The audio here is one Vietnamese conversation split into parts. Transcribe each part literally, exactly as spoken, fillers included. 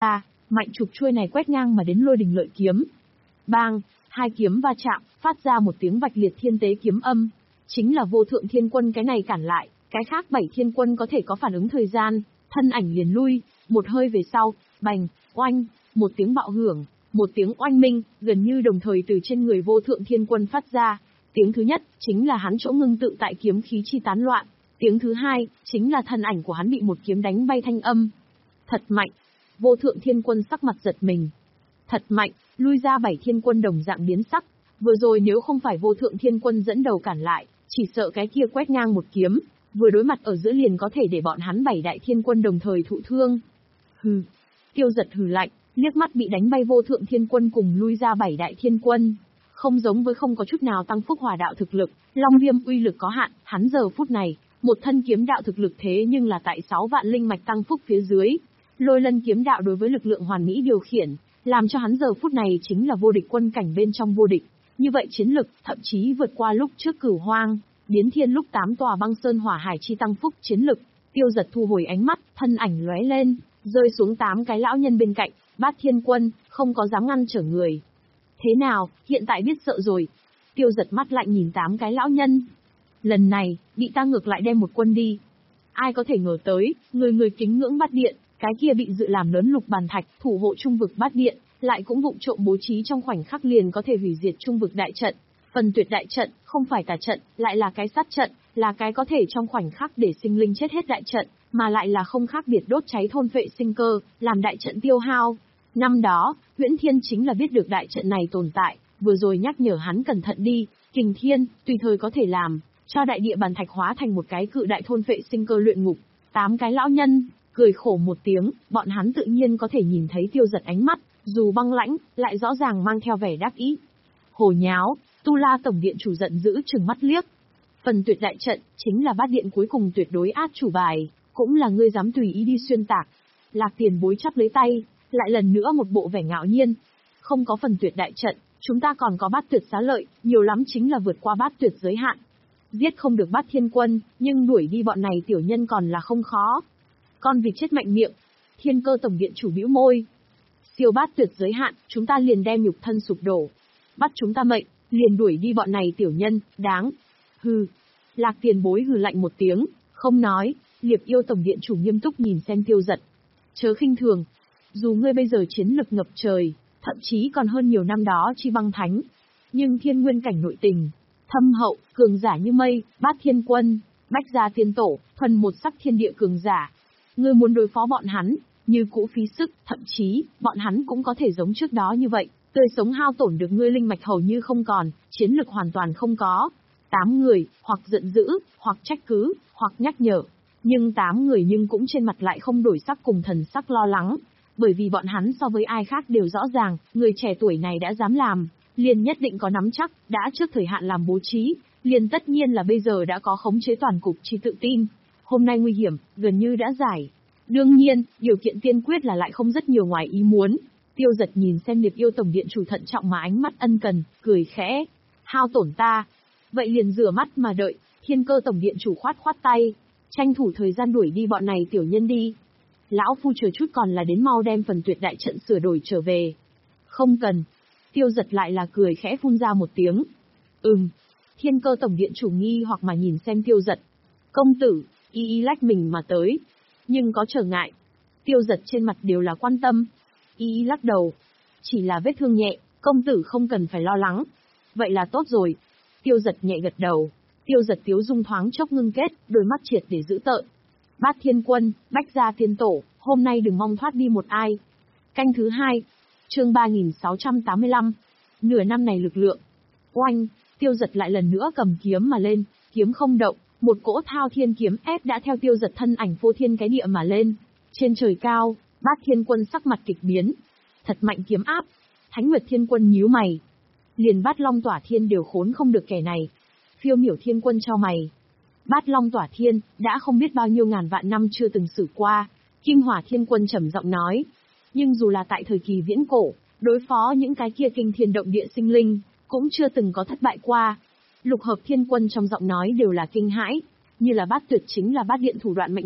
ra, mạnh chụp chuôi này quét ngang mà đến lôi đình lợi kiếm. Bang, hai kiếm va chạm, phát ra một tiếng vạch liệt thiên tế kiếm âm. Chính là vô thượng thiên quân cái này cản lại, cái khác bảy thiên quân có thể có phản ứng thời gian, thân ảnh liền lui, một hơi về sau, bành, oanh, một tiếng bạo hưởng, một tiếng oanh minh, gần như đồng thời từ trên người vô thượng thiên quân phát ra. Tiếng thứ nhất, chính là hắn chỗ ngưng tự tại kiếm khí chi tán loạn. Tiếng thứ hai, chính là thân ảnh của hắn bị một kiếm đánh bay thanh âm. Thật mạnh. Vô thượng thiên quân sắc mặt giật mình. Thật mạnh, lui ra bảy thiên quân đồng dạng biến sắc. Vừa rồi nếu không phải vô thượng thiên quân dẫn đầu cản lại, chỉ sợ cái kia quét ngang một kiếm, vừa đối mặt ở giữa liền có thể để bọn hắn bảy đại thiên quân đồng thời thụ thương. Hừ. Tiêu Giật hừ lạnh, liếc mắt bị đánh bay vô thượng thiên quân cùng lui ra bảy đại thiên quân. Không giống với không có chút nào tăng phúc hỏa đạo thực lực, Long Viêm uy lực có hạn, hắn giờ phút này, một thân kiếm đạo thực lực thế nhưng là tại sáu vạn linh mạch tăng phúc phía dưới. Lôi Lân kiếm đạo đối với lực lượng hoàn mỹ điều khiển, làm cho hắn giờ phút này chính là vô địch quân cảnh bên trong vô địch. Như vậy chiến lực, thậm chí vượt qua lúc trước Cửu Hoang, biến thiên lúc tám tòa băng sơn hỏa hải chi tăng phúc chiến lực. Tiêu Giật thu hồi ánh mắt, thân ảnh lóe lên, rơi xuống tám cái lão nhân bên cạnh, Bát Thiên Quân, không có dám ngăn trở người. Thế nào, hiện tại biết sợ rồi. Tiêu Giật mắt lạnh nhìn tám cái lão nhân. Lần này, bị ta ngược lại đem một quân đi. Ai có thể ngờ tới, người người kính ngưỡng Bát Điện, cái kia bị dự làm lớn lục bàn thạch, thủ hộ trung vực Bát Điện, lại cũng vụng trộm bố trí trong khoảnh khắc liền có thể hủy diệt trung vực đại trận. Phần tuyệt đại trận, không phải tà trận, lại là cái sát trận, là cái có thể trong khoảnh khắc để sinh linh chết hết đại trận, mà lại là không khác biệt đốt cháy thôn vệ sinh cơ, làm đại trận tiêu hao. Năm đó, Huyễn Thiên chính là biết được đại trận này tồn tại, vừa rồi nhắc nhở hắn cẩn thận đi, Kình Thiên, tùy thời có thể làm, cho đại địa bàn thạch hóa thành một cái cự đại thôn vệ sinh cơ luyện ngục. Tám cái lão nhân, cười khổ một tiếng, bọn hắn tự nhiên có thể nhìn thấy Tiêu Giật ánh mắt, dù băng lãnh, lại rõ ràng mang theo vẻ đắc ý. Hồ nháo, Tu La Tổng Điện chủ giận dữ trừng mắt liếc. Phần tuyệt đại trận, chính là Bát Điện cuối cùng tuyệt đối át chủ bài, cũng là ngươi dám tùy ý đi xuyên tạc. Lạc Tiền Bối chắp lấy tay, lại lần nữa một bộ vẻ ngạo nhiên. Không có phần tuyệt đại trận, chúng ta còn có Bát Tuyệt xá lợi, nhiều lắm chính là vượt qua Bát Tuyệt giới hạn. Giết không được Bát Thiên Quân, nhưng đuổi đi bọn này tiểu nhân còn là không khó. Con vịt chết mạnh miệng. Thiên Cơ Tổng Điện chủ bĩu môi. Siêu Bát Tuyệt giới hạn, chúng ta liền đem nhục thân sụp đổ. Bắt chúng ta mệnh, liền đuổi đi bọn này tiểu nhân, đáng. Hừ. Lạc Tiền Bối hừ lạnh một tiếng, không nói. Liệp Yêu Tổng Điện chủ nghiêm túc nhìn xem Tiêu Giật. Chớ khinh thường. Dù ngươi bây giờ chiến lực ngập trời, thậm chí còn hơn nhiều năm đó chi băng thánh, nhưng thiên nguyên cảnh nội tình, thâm hậu, cường giả như mây, Bát Thiên Quân, Bách Gia Tiên Tổ, thuần một sắc thiên địa cường giả. Ngươi muốn đối phó bọn hắn, như cũ phí sức, thậm chí, bọn hắn cũng có thể giống trước đó như vậy, tươi sống hao tổn được ngươi linh mạch hầu như không còn, chiến lực hoàn toàn không có. Tám người, hoặc giận dữ, hoặc trách cứ, hoặc nhắc nhở. Nhưng tám người nhưng cũng trên mặt lại không đổi sắc cùng thần sắc lo lắng. Bởi vì bọn hắn so với ai khác đều rõ ràng, người trẻ tuổi này đã dám làm, liền nhất định có nắm chắc, đã trước thời hạn làm bố trí, liền tất nhiên là bây giờ đã có khống chế toàn cục chi tự tin. Hôm nay nguy hiểm, gần như đã giải. Đương nhiên, điều kiện tiên quyết là lại không rất nhiều ngoài ý muốn. Tiêu Giật nhìn xem Liệp Yêu Tổng Điện chủ thận trọng mà ánh mắt ân cần, cười khẽ. Hao tổn ta. Vậy liền rửa mắt mà đợi, Thiên Cơ Tổng Điện chủ khoát khoát tay. Tranh thủ thời gian đuổi đi bọn này tiểu nhân đi. Lão phu chờ chút còn là đến mau đem phần tuyệt đại trận sửa đổi trở về. Không cần. Tiêu Giật lại là cười khẽ phun ra một tiếng. Ừm. Thiên Cơ Tổng Điện chủ nghi hoặc mà nhìn xem Tiêu Giật. Công tử, y y lách mình mà tới. Nhưng có trở ngại. Tiêu Giật trên mặt đều là quan tâm. Y y lắc đầu. Chỉ là vết thương nhẹ, công tử không cần phải lo lắng. Vậy là tốt rồi. Tiêu Giật nhẹ gật đầu. Tiêu Giật tiếu dung thoáng chốc ngưng kết, đôi mắt triệt để giữ tợn. Bát Thiên Quân, Bách Gia Tiên Tổ, hôm nay đừng mong thoát đi một ai. Canh thứ hai, chương ba nghìn sáu trăm tám mươi lăm. Nửa năm này lực lượng. Oanh, Tiêu Giật lại lần nữa cầm kiếm mà lên, kiếm không động, một cỗ thao thiên kiếm ép đã theo Tiêu Giật thân ảnh phô thiên cái địa mà lên. Trên trời cao, Bát Thiên Quân sắc mặt kịch biến. Thật mạnh kiếm áp. Thánh Nguyệt Thiên Quân nhíu mày. Liền Bát Long Tỏa Thiên đều khốn không được kẻ này. Phiêu Miểu Thiên Quân chau mày. Bát Long Tỏa Thiên, đã không biết bao nhiêu ngàn vạn năm chưa từng xử qua. Kim Hỏa Thiên Quân trầm giọng nói. Nhưng dù là tại thời kỳ viễn cổ, đối phó những cái kia kinh thiên động địa sinh linh, cũng chưa từng có thất bại qua. Lục Hợp Thiên Quân trong giọng nói đều là kinh hãi, như là Bát Tuyệt chính là Bát Điện thủ đoạn mạnh nhất.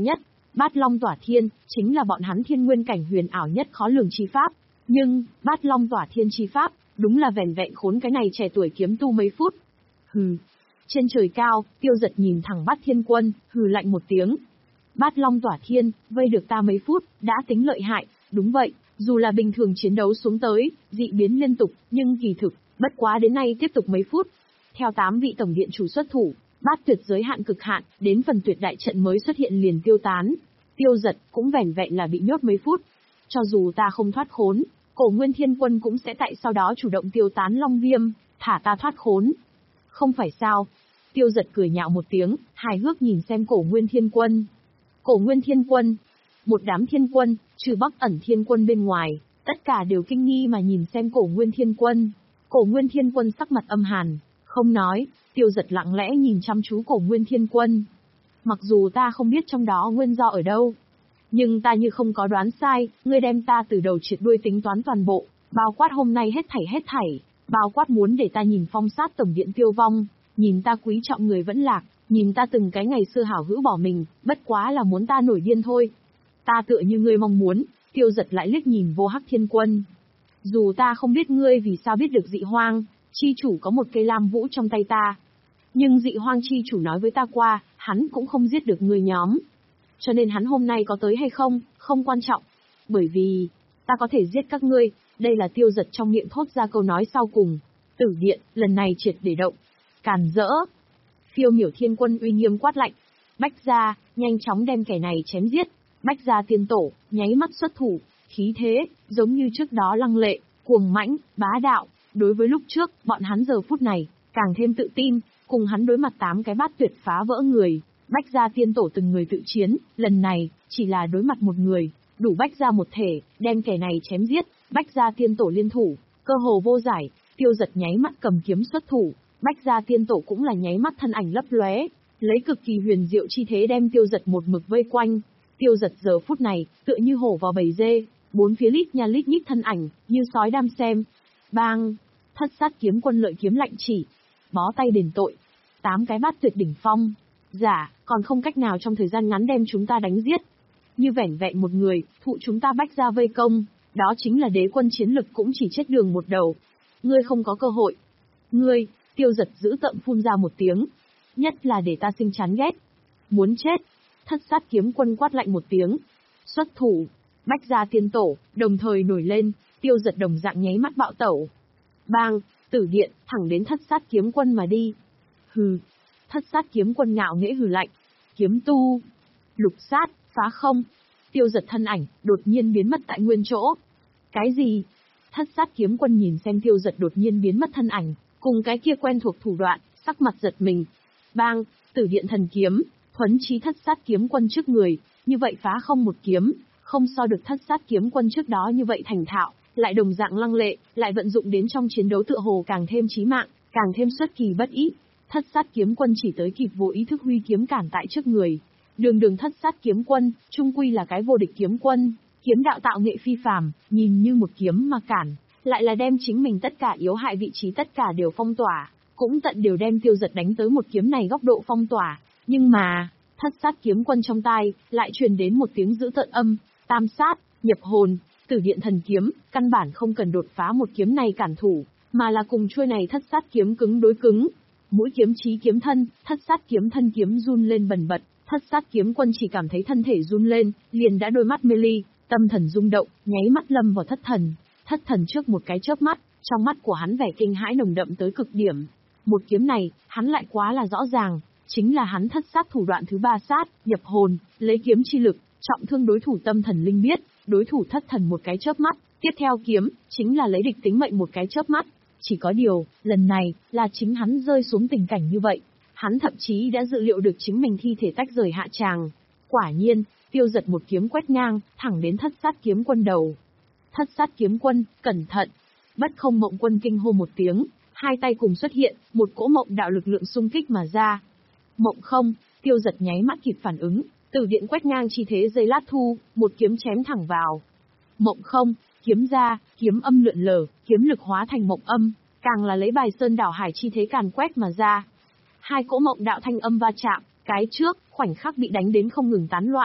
Bát Long Tỏa Thiên, chính là bọn hắn thiên nguyên cảnh huyền ảo nhất khó lường chi pháp. Nhưng, Bát Long Tỏa Thiên chi pháp, đúng là vẻn vẹn khốn cái này trẻ tuổi kiếm tu mấy phút. Hừ. Trên trời cao, Tiêu Dật nhìn thẳng Bát Thiên Quân, hừ lạnh một tiếng. Bát Long Tỏa Thiên, vây được ta mấy phút, đã tính lợi hại. Đúng vậy, dù là bình thường chiến đấu xuống tới, dị biến liên tục, nhưng kỳ thực, bất quá đến nay tiếp tục mấy phút. Theo tám vị tổng điện chủ xuất thủ, bát tuyệt giới hạn cực hạn, đến phần tuyệt đại trận mới xuất hiện liền tiêu tán. Tiêu Dật cũng vẻn vẹn là bị nhốt mấy phút. Cho dù ta không thoát khốn, Cổ Nguyên Thiên Quân cũng sẽ tại sau đó chủ động tiêu tán Long Viêm, thả ta thoát khốn. Không phải sao? Tiêu Dật cười nhạo một tiếng, hài hước nhìn xem Cổ Nguyên Thiên Quân. Cổ Nguyên Thiên Quân, một đám thiên quân, trừ Bắc Ẩn Thiên Quân bên ngoài, tất cả đều kinh nghi mà nhìn xem Cổ Nguyên Thiên Quân. Cổ Nguyên Thiên Quân sắc mặt âm hàn, không nói. Tiêu Dật lặng lẽ nhìn chăm chú Cổ Nguyên Thiên Quân. Mặc dù ta không biết trong đó nguyên do ở đâu, nhưng ta như không có đoán sai, ngươi đem ta từ đầu triệt đuôi tính toán toàn bộ, bao quát hôm nay hết thảy hết thảy, bao quát muốn để ta nhìn phong sát tổng điện tiêu vong, nhìn ta quý trọng người vẫn lạc, nhìn ta từng cái ngày xưa hảo hữu bỏ mình, bất quá là muốn ta nổi điên thôi. Ta tựa như ngươi mong muốn. Tiêu Dật lại liếc nhìn Vô Hắc Thiên Quân. Dù ta không biết ngươi vì sao biết được dị hoang chi chủ có một cây lam vũ trong tay ta, nhưng dị hoang chi chủ nói với ta qua, hắn cũng không giết được ngươi nhóm. Cho nên hắn hôm nay có tới hay không, không quan trọng. Bởi vì, ta có thể giết các ngươi. Đây là Tiêu Dật trong miệng thốt ra câu nói sau cùng. Tử điện, lần này triệt để động. Càn rỡ. Phiêu Miểu Thiên Quân uy nghiêm quát lạnh. Bách Gia, nhanh chóng đem kẻ này chém giết. Bách Gia tiên tổ, nháy mắt xuất thủ, khí thế, giống như trước đó lăng lệ, cuồng mãnh, bá đạo. Đối với lúc trước, bọn hắn giờ phút này, càng thêm tự tin, cùng hắn đối mặt tám cái bát tuyệt phá vỡ người. Bách Gia tiên tổ từng người tự chiến, lần này, chỉ là đối mặt một người, đủ Bách Gia một thể, đem kẻ này chém giết. Bách Gia tiên tổ liên thủ, cơ hồ vô giải. Tiêu Dật nháy mắt cầm kiếm xuất thủ, Bách Gia tiên tổ cũng là nháy mắt thân ảnh lấp lóe, lấy cực kỳ huyền diệu chi thế đem Tiêu Dật một mực vây quanh. Tiêu Dật giờ phút này, tựa như hổ vào bầy dê, bốn phía lít nha lít nhít thân ảnh, như sói đam xem. Bang! Thất sát kiếm quân lợi kiếm lạnh chỉ, bó tay đền tội. Tám cái bát tuyệt đỉnh phong, giả, còn không cách nào trong thời gian ngắn đem chúng ta đánh giết. Như vẻn vẹn một người, thụ chúng ta Bách Gia vây công, đó chính là đế quân chiến lực cũng chỉ chết đường một đầu. Ngươi không có cơ hội. Ngươi, Tiêu Dật giữ tợn phun ra một tiếng. Nhất là để ta sinh chán ghét. Muốn chết. Thất sát kiếm quân quát lạnh một tiếng. Xuất thủ. Bách Gia tiên tổ, đồng thời nổi lên, Tiêu Dật đồng dạng nháy mắt bạo tẩu. Bang, tử điện, thẳng đến thất sát kiếm quân mà đi. Hừ. Thất sát kiếm quân ngạo nghễ hừ lạnh. Kiếm tu. Lục sát, phá không. Tiêu Dật thân ảnh, đột nhiên biến mất tại nguyên chỗ. Cái gì? Thất sát kiếm quân nhìn xem Tiêu Dật đột nhiên biến mất thân ảnh, cùng cái kia quen thuộc thủ đoạn, sắc mặt giật mình. Bang, tử điện thần kiếm, thuấn chí thất sát kiếm quân trước người, như vậy phá không một kiếm, không so được thất sát kiếm quân trước đó như vậy thành thạo, lại đồng dạng lăng lệ, lại vận dụng đến trong chiến đấu tựa hồ càng thêm chí mạng, càng thêm xuất kỳ bất ý. Thất sát kiếm quân chỉ tới kịp vô ý thức huy kiếm cản tại trước người. Đường đường thất sát kiếm quân, trung quy là cái vô địch kiếm quân, kiếm đạo tạo nghệ phi phàm, nhìn như một kiếm mà cản, lại là đem chính mình tất cả yếu hại vị trí tất cả đều phong tỏa, cũng tận đều đem Tiêu Dật đánh tới một kiếm này góc độ phong tỏa. Nhưng mà, thất sát kiếm quân trong tai, lại truyền đến một tiếng dữ tợn âm, tam sát, nhập hồn, tử điện thần kiếm, căn bản không cần đột phá một kiếm này cản thủ, mà là cùng chuôi này thất sát kiếm cứng đối cứng. Mũi kiếm chí kiếm thân, thất sát kiếm thân kiếm run lên bần bật, thất sát kiếm quân chỉ cảm thấy thân thể run lên, liền đã đôi mắt mê ly, tâm thần rung động, nháy mắt lâm vào thất thần. Thất thần trước một cái chớp mắt, trong mắt của hắn vẻ kinh hãi nồng đậm tới cực điểm. Một kiếm này, hắn lại quá là rõ ràng, chính là hắn thất sát thủ đoạn thứ ba sát, nhập hồn, lấy kiếm chi lực, trọng thương đối thủ tâm thần linh biết, đối thủ thất thần một cái chớp mắt, tiếp theo kiếm, chính là lấy địch tính mệnh một cái chớp mắt. Chỉ có điều, lần này, là chính hắn rơi xuống tình cảnh như vậy. Hắn thậm chí đã dự liệu được chính mình thi thể tách rời hạ tràng. Quả nhiên, Tiêu Dật một kiếm quét ngang, thẳng đến thất sát kiếm quân đầu. Thất sát kiếm quân, cẩn thận. Bất Không Mộng Quân kinh hô một tiếng, hai tay cùng xuất hiện, một cỗ mộng đạo lực lượng xung kích mà ra. Mộng không, Tiêu Dật nháy mắt kịp phản ứng, tử điện quét ngang chi thế giây lát thu, một kiếm chém thẳng vào. Mộng không, kiếm ra, kiếm âm lượn lờ, kiếm lực hóa thành mộng âm, càng là lấy bài sơn đảo hải chi thế càn quét mà ra. Hai cỗ mộng đạo thanh âm va chạm, cái trước, khoảnh khắc bị đánh đến không ngừng tán loạn,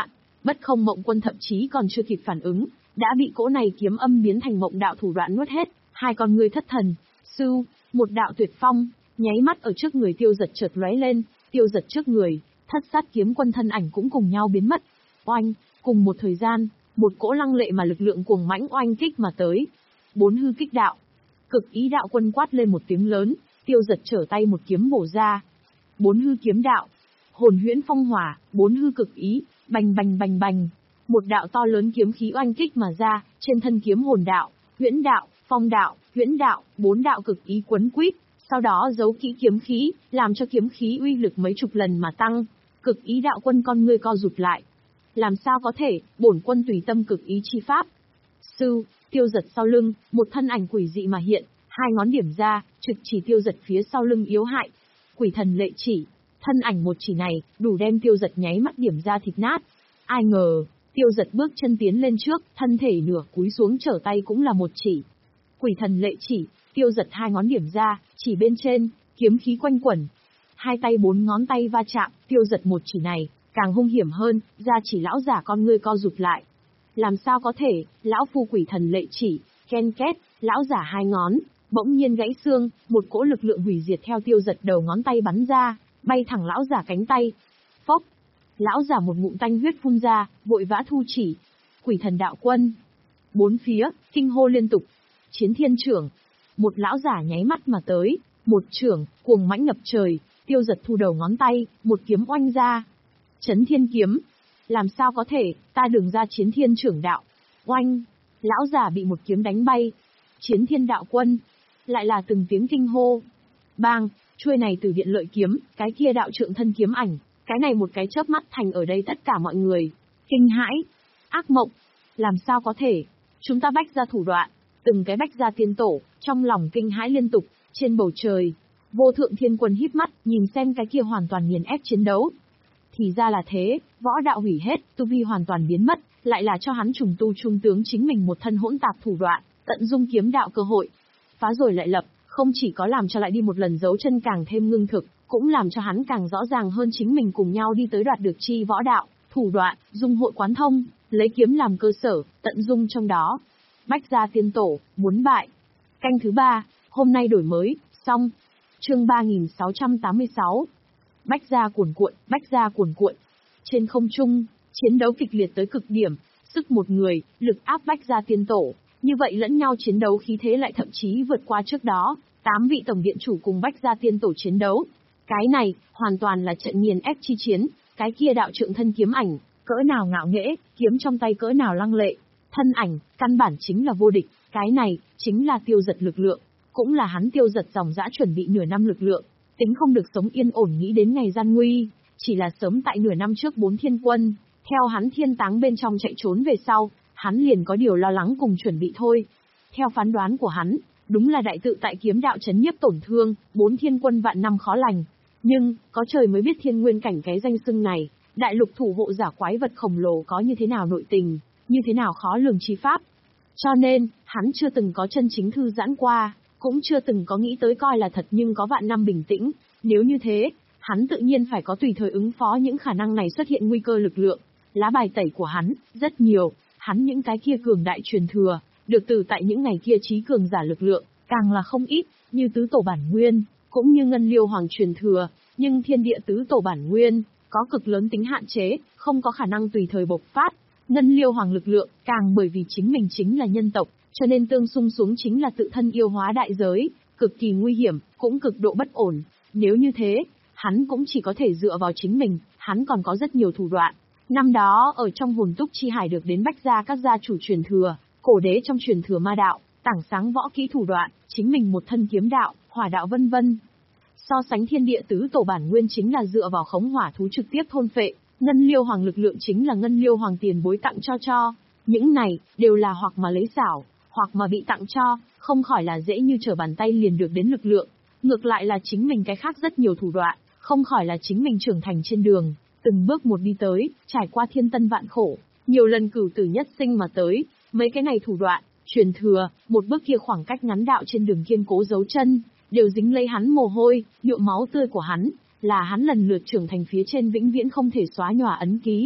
Bất Không Mộng Quân thậm chí còn chưa kịp phản ứng, đã bị cỗ này kiếm âm biến thành mộng đạo thủ đoạn nuốt hết, hai con ngươi thất thần. Sư, một đạo tuyệt phong, nháy mắt ở trước người Tiêu Giật chợt lóe lên, Tiêu Giật trước người, Thất Sát kiếm quân thân ảnh cũng cùng nhau biến mất. Oanh, cùng một thời gian, một cỗ lăng lệ mà lực lượng cuồng mãnh oanh kích mà tới. Bốn hư kích đạo. Cực ý đạo quân quát lên một tiếng lớn, Tiêu Giật trở tay một kiếm bổ ra. Bốn hư kiếm đạo. Hồn huyễn phong hỏa, bốn hư cực ý, bành bành bành bành. Một đạo to lớn kiếm khí oanh kích mà ra, trên thân kiếm hồn đạo, huyễn đạo, phong đạo, huyễn đạo, bốn đạo cực ý quấn quýt, sau đó giấu kỹ kiếm khí, làm cho kiếm khí uy lực mấy chục lần mà tăng. Cực ý đạo quân con ngươi co rụt lại. Làm sao có thể, bổn quân tùy tâm cực ý chi pháp. Sư, Tiêu Giật sau lưng, một thân ảnh quỷ dị mà hiện, hai ngón điểm ra, trực chỉ Tiêu Giật phía sau lưng yếu hại. Quỷ thần lệ chỉ, thân ảnh một chỉ này, đủ đem Tiêu Giật nháy mắt điểm ra thịt nát. Ai ngờ, Tiêu Giật bước chân tiến lên trước, thân thể nửa cúi xuống trở tay cũng là một chỉ. Quỷ thần lệ chỉ, Tiêu Giật hai ngón điểm ra, chỉ bên trên, kiếm khí quanh quẩn. Hai tay bốn ngón tay va chạm, Tiêu Giật một chỉ này, càng hung hiểm hơn, ra chỉ lão giả con ngươi co rụt lại. Làm sao có thể, lão phu quỷ thần lệ chỉ, ken két, lão giả hai ngón, bỗng nhiên gãy xương, một cỗ lực lượng hủy diệt theo Tiêu Giật đầu ngón tay bắn ra, bay thẳng lão giả cánh tay. Phốc, lão giả một ngụm tanh huyết phun ra, vội vã thu chỉ. Quỷ thần đạo quân. Bốn phía, kinh hô liên tục. Chiến thiên trưởng. Một lão giả nháy mắt mà tới, một trưởng, cuồng mãnh ngập trời, Tiêu Giật thu đầu ngón tay, một kiếm oanh ra. Chấn thiên kiếm. Làm sao có thể, ta đường ra chiến thiên trưởng đạo. Oanh. Lão giả bị một kiếm đánh bay. Chiến thiên đạo quân. Lại là từng tiếng kinh hô. Bang, chuôi này từ điện lợi kiếm, cái kia đạo trượng thân kiếm ảnh. Cái này một cái chớp mắt thành ở đây tất cả mọi người. Kinh hãi. Ác mộng. Làm sao có thể. Chúng ta bách ra thủ đoạn. Từng cái bách ra tiên tổ, trong lòng kinh hãi liên tục. Trên bầu trời, vô thượng thiên quân híp mắt, nhìn xem cái kia hoàn toàn nghiền ép chiến đấu. Thì ra là thế, võ đạo hủy hết, tu vi hoàn toàn biến mất, lại là cho hắn trùng tu trung tướng chính mình một thân hỗn tạp thủ đoạn, tận dung kiếm đạo cơ hội. Phá rồi lại lập, không chỉ có làm cho lại đi một lần dấu chân càng thêm ngưng thực, cũng làm cho hắn càng rõ ràng hơn chính mình cùng nhau đi tới đoạt được chi võ đạo, thủ đoạn, dung hội quán thông, lấy kiếm làm cơ sở, tận dung trong đó. Bách gia tiên tổ, muốn bại. Canh thứ ba, hôm nay đổi mới, xong. Chương ba nghìn sáu trăm tám mươi sáu. Bách gia cuồn cuộn, bách gia cuồn cuộn. Trên không trung, chiến đấu kịch liệt tới cực điểm, sức một người, lực áp bách gia tiên tổ. Như vậy lẫn nhau chiến đấu khí thế lại thậm chí vượt qua trước đó, tám vị tổng điện chủ cùng bách gia tiên tổ chiến đấu. Cái này, hoàn toàn là trận nghiền ép chi chiến, cái kia đạo trượng thân kiếm ảnh, cỡ nào ngạo nghễ, kiếm trong tay cỡ nào lăng lệ. Thân ảnh, căn bản chính là vô địch, cái này, chính là Tiêu Giật lực lượng, cũng là hắn Tiêu Giật dòng dã chuẩn bị nửa năm lực lượng, tính không được sống yên ổn nghĩ đến ngày gian nguy, chỉ là sớm tại nửa năm trước bốn thiên quân, theo hắn thiên táng bên trong chạy trốn về sau, hắn liền có điều lo lắng cùng chuẩn bị thôi. Theo phán đoán của hắn, đúng là đại tự tại kiếm đạo chấn nhiếp tổn thương, bốn thiên quân vạn năm khó lành, nhưng, có trời mới biết thiên nguyên cảnh cái danh xưng này, đại lục thủ hộ giả quái vật khổng lồ có như thế nào nội tình, như thế nào khó lường chi pháp. Cho nên, hắn chưa từng có chân chính thư giãn qua, cũng chưa từng có nghĩ tới coi là thật nhưng có vạn năm bình tĩnh, nếu như thế, hắn tự nhiên phải có tùy thời ứng phó những khả năng này xuất hiện nguy cơ lực lượng. Lá bài tẩy của hắn, rất nhiều, hắn những cái kia cường đại truyền thừa, được từ tại những ngày kia trí cường giả lực lượng, càng là không ít, như tứ tổ bản nguyên, cũng như ngân liêu hoàng truyền thừa, nhưng thiên địa tứ tổ bản nguyên, có cực lớn tính hạn chế, không có khả năng tùy thời bộc phát. Ngân liêu hoàng lực lượng, càng bởi vì chính mình chính là nhân tộc, cho nên tương xung xuống chính là tự thân yêu hóa đại giới, cực kỳ nguy hiểm, cũng cực độ bất ổn. Nếu như thế, hắn cũng chỉ có thể dựa vào chính mình, hắn còn có rất nhiều thủ đoạn. Năm đó ở trong hồn túc chi hải được đến bách gia các gia chủ truyền thừa, cổ đế trong truyền thừa ma đạo, tảng sáng võ kỹ thủ đoạn, chính mình một thân kiếm đạo, hỏa đạo vân vân. So sánh thiên địa tứ tổ bản nguyên chính là dựa vào khống hỏa thú trực tiếp thôn phệ. Ngân liêu hoàng lực lượng chính là ngân liêu hoàng tiền bối tặng cho cho. Những này, đều là hoặc mà lấy xảo, hoặc mà bị tặng cho, không khỏi là dễ như trở bàn tay liền được đến lực lượng. Ngược lại là chính mình cái khác rất nhiều thủ đoạn, không khỏi là chính mình trưởng thành trên đường, từng bước một đi tới, trải qua thiên tân vạn khổ, nhiều lần cửu tử nhất sinh mà tới. Mấy cái này thủ đoạn, truyền thừa, một bước kia khoảng cách ngắn đạo trên đường kiên cố dấu chân, đều dính lấy hắn mồ hôi, nhuộm máu tươi của hắn. Là hắn lần lượt trưởng thành phía trên vĩnh viễn không thể xóa nhòa ấn ký.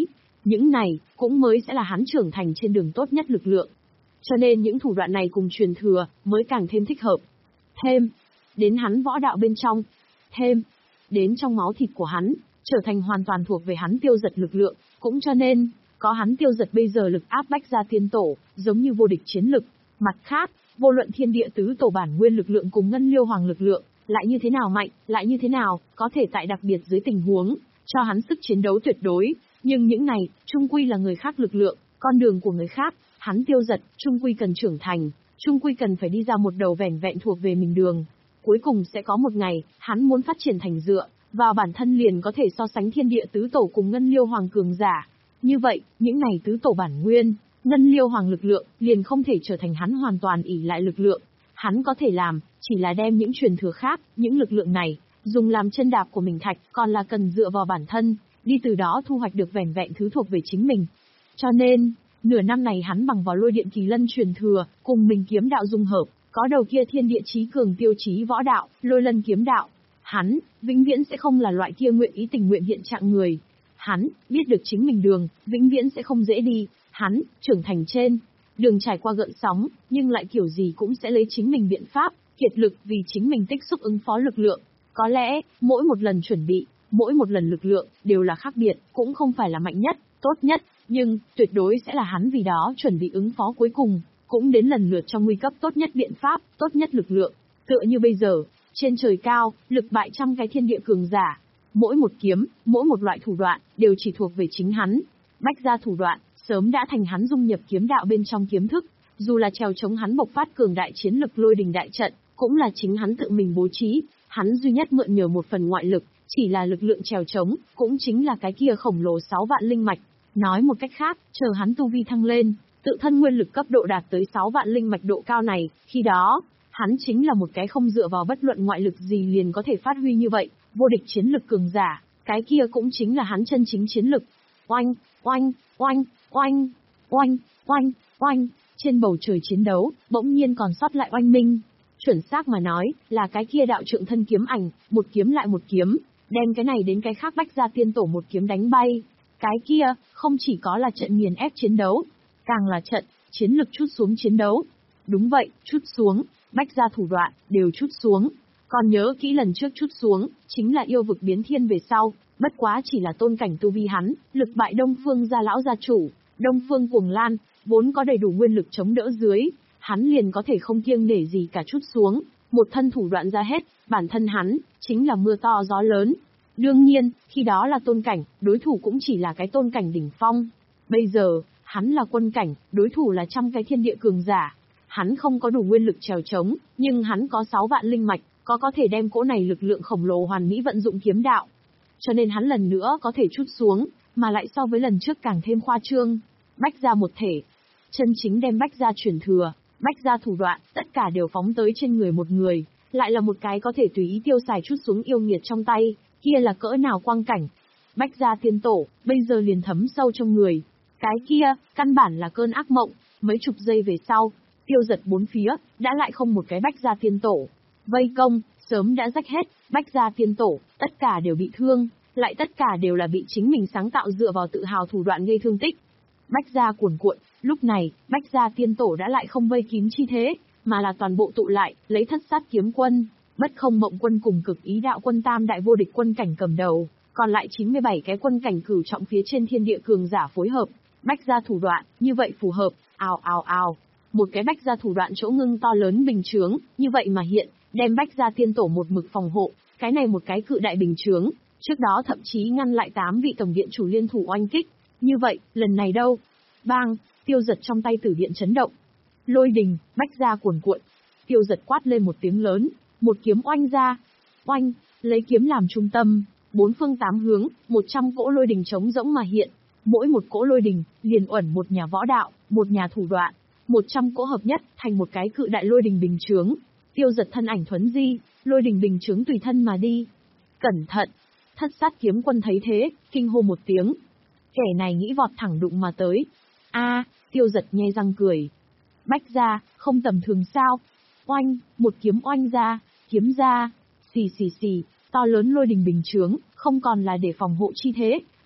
Những này, cũng mới sẽ là hắn trưởng thành trên đường tốt nhất lực lượng. Cho nên những thủ đoạn này cùng truyền thừa, mới càng thêm thích hợp. Thêm, đến hắn võ đạo bên trong. Thêm, đến trong máu thịt của hắn, trở thành hoàn toàn thuộc về hắn Tiêu Dật lực lượng, cũng cho nên, có hắn Tiêu Dật bây giờ lực áp bách ra tiên tổ, giống như vô địch chiến lực. Mặt khác, vô luận thiên địa tứ tổ bản nguyên lực lượng cùng ngân liêu hoàng lực lượng, lại như thế nào mạnh, lại như thế nào, có thể tại đặc biệt dưới tình huống, cho hắn sức chiến đấu tuyệt đối. Nhưng những này, trung quy là người khác lực lượng, con đường của người khác, hắn Tiêu Dật, trung quy cần trưởng thành, trung quy cần phải đi ra một đầu vẻn vẹn thuộc về mình đường. Cuối cùng sẽ có một ngày, hắn muốn phát triển thành dựa vào bản thân liền có thể so sánh thiên địa tứ tổ cùng ngân liêu hoàng cường giả. Như vậy, những này tứ tổ bản nguyên, ngân liêu hoàng lực lượng, liền không thể trở thành hắn hoàn toàn ỷ lại lực lượng. Hắn có thể làm, chỉ là đem những truyền thừa khác, những lực lượng này, dùng làm chân đạp của mình thạch, còn là cần dựa vào bản thân, đi từ đó thu hoạch được vẻn vẹn thứ thuộc về chính mình. Cho nên, nửa năm này hắn bằng vào lôi điện kỳ lân truyền thừa, cùng mình kiếm đạo dung hợp, có đầu kia thiên địa chí cường tiêu chí võ đạo, lôi lân kiếm đạo. Hắn, vĩnh viễn sẽ không là loại kia nguyện ý tình nguyện hiện trạng người. Hắn, biết được chính mình đường, vĩnh viễn sẽ không dễ đi. Hắn, trưởng thành trên, đường trải qua gợn sóng, nhưng lại kiểu gì cũng sẽ lấy chính mình biện pháp, kiệt lực vì chính mình tích xúc ứng phó lực lượng. Có lẽ, mỗi một lần chuẩn bị, mỗi một lần lực lượng, đều là khác biệt, cũng không phải là mạnh nhất, tốt nhất, nhưng, tuyệt đối sẽ là hắn vì đó chuẩn bị ứng phó cuối cùng, cũng đến lần lượt trong nguy cấp tốt nhất biện pháp, tốt nhất lực lượng. Tựa như bây giờ, trên trời cao, lực bại trăm cái thiên địa cường giả. Mỗi một kiếm, mỗi một loại thủ đoạn, đều chỉ thuộc về chính hắn. Bách gia thủ đoạn, sớm đã thành hắn dung nhập kiếm đạo bên trong kiếm thức, dù là trèo chống hắn bộc phát cường đại chiến lực lôi đình đại trận, cũng là chính hắn tự mình bố trí, hắn duy nhất mượn nhờ một phần ngoại lực, chỉ là lực lượng trèo chống, cũng chính là cái kia khổng lồ sáu vạn linh mạch. Nói một cách khác, chờ hắn tu vi thăng lên, tự thân nguyên lực cấp độ đạt tới sáu vạn linh mạch độ cao này, khi đó, hắn chính là một cái không dựa vào bất luận ngoại lực gì liền có thể phát huy như vậy, vô địch chiến lực cường giả, cái kia cũng chính là hắn chân chính chiến lực. Oanh, oanh, oanh, oanh, oanh, oanh, oanh, trên bầu trời chiến đấu, bỗng nhiên còn sót lại oanh minh. Chuẩn xác mà nói, là cái kia đạo trượng thân kiếm ảnh, một kiếm lại một kiếm, đem cái này đến cái khác bách gia tiên tổ một kiếm đánh bay. Cái kia, không chỉ có là trận nghiền ép chiến đấu, càng là trận, chiến lực chút xuống chiến đấu. Đúng vậy, chút xuống, bách gia thủ đoạn, đều chút xuống. Còn nhớ kỹ lần trước chút xuống, chính là yêu vực biến thiên về sau, bất quá chỉ là tôn cảnh tu vi hắn, lực bại Đông Phương gia lão gia chủ, Đông Phương Cuồng Lan, vốn có đầy đủ nguyên lực chống đỡ dưới, hắn liền có thể không kiêng nể gì cả chút xuống, một thân thủ đoạn ra hết, bản thân hắn, chính là mưa to gió lớn. Đương nhiên, khi đó là tôn cảnh, đối thủ cũng chỉ là cái tôn cảnh đỉnh phong. Bây giờ, hắn là quân cảnh, đối thủ là trăm cái thiên địa cường giả. Hắn không có đủ nguyên lực trèo chống, nhưng hắn có sáu vạn linh mạch, có có thể đem cỗ này lực lượng khổng lồ hoàn mỹ vận dụng kiếm đạo. Cho nên hắn lần nữa có thể chút xuống, mà lại so với lần trước càng thêm khoa trương. Bách gia một thể, chân chính đem bách gia truyền thừa, bách gia thủ đoạn, tất cả đều phóng tới trên người một người, lại là một cái có thể tùy ý tiêu xài chút xuống yêu nghiệt trong tay, kia là cỡ nào quang cảnh. Bách gia tiên tổ, bây giờ liền thấm sâu trong người. Cái kia, căn bản là cơn ác mộng, mấy chục giây về sau, Tiêu Dật bốn phía, đã lại không một cái bách gia tiên tổ. Vây công, sớm đã rách hết, bách gia tiên tổ, tất cả đều bị thương, lại tất cả đều là bị chính mình sáng tạo dựa vào tự hào thủ đoạn gây thương tích. Bách gia cuồn cuộn, lúc này, bách gia tiên tổ đã lại không vây kín chi thế, mà là toàn bộ tụ lại, lấy thất sát kiếm quân, bất không mộng quân cùng cực ý đạo quân tam đại vô địch quân cảnh cầm đầu, còn lại chín mươi bảy cái quân cảnh cửu trọng phía trên thiên địa cường giả phối hợp. Bách gia thủ đoạn, như vậy phù hợp, ào ào ào. Một cái bách gia thủ đoạn chỗ ngưng to lớn bình chướng, như vậy mà hiện, đem bách gia tiên tổ một mực phòng hộ, cái này một cái cự đại bình chướng, trước đó thậm chí ngăn lại tám vị tổng điện chủ liên thủ oanh kích. Như vậy, lần này đâu? Bang, Tiêu Dật trong tay tử điện chấn động. Lôi đình, bách gia cuồn cuộn. Tiêu Dật quát lên một tiếng lớn, một kiếm oanh ra. Oanh, lấy kiếm làm trung tâm, bốn phương tám hướng, một trăm cỗ lôi đình trống rỗng mà hiện. Mỗi một cỗ lôi đình, liền uẩn một nhà võ đạo, một nhà thủ đoạn, một trăm cỗ hợp nhất, thành một cái cự đại lôi đình bình chướng. Tiêu Dật thân ảnh thuấn di, lôi đình bình chướng tùy thân mà đi. Cẩn thận! Thất sát kiếm quân thấy thế, kinh hô một tiếng. Kẻ này nghĩ vọt thẳng đụng mà tới. A, Tiêu Dật nhe răng cười. Bách gia, không tầm thường sao? Oanh, một kiếm oanh ra, kiếm ra, xì xì xì, to lớn lôi đình bình chướng, không còn là để phòng hộ chi thế,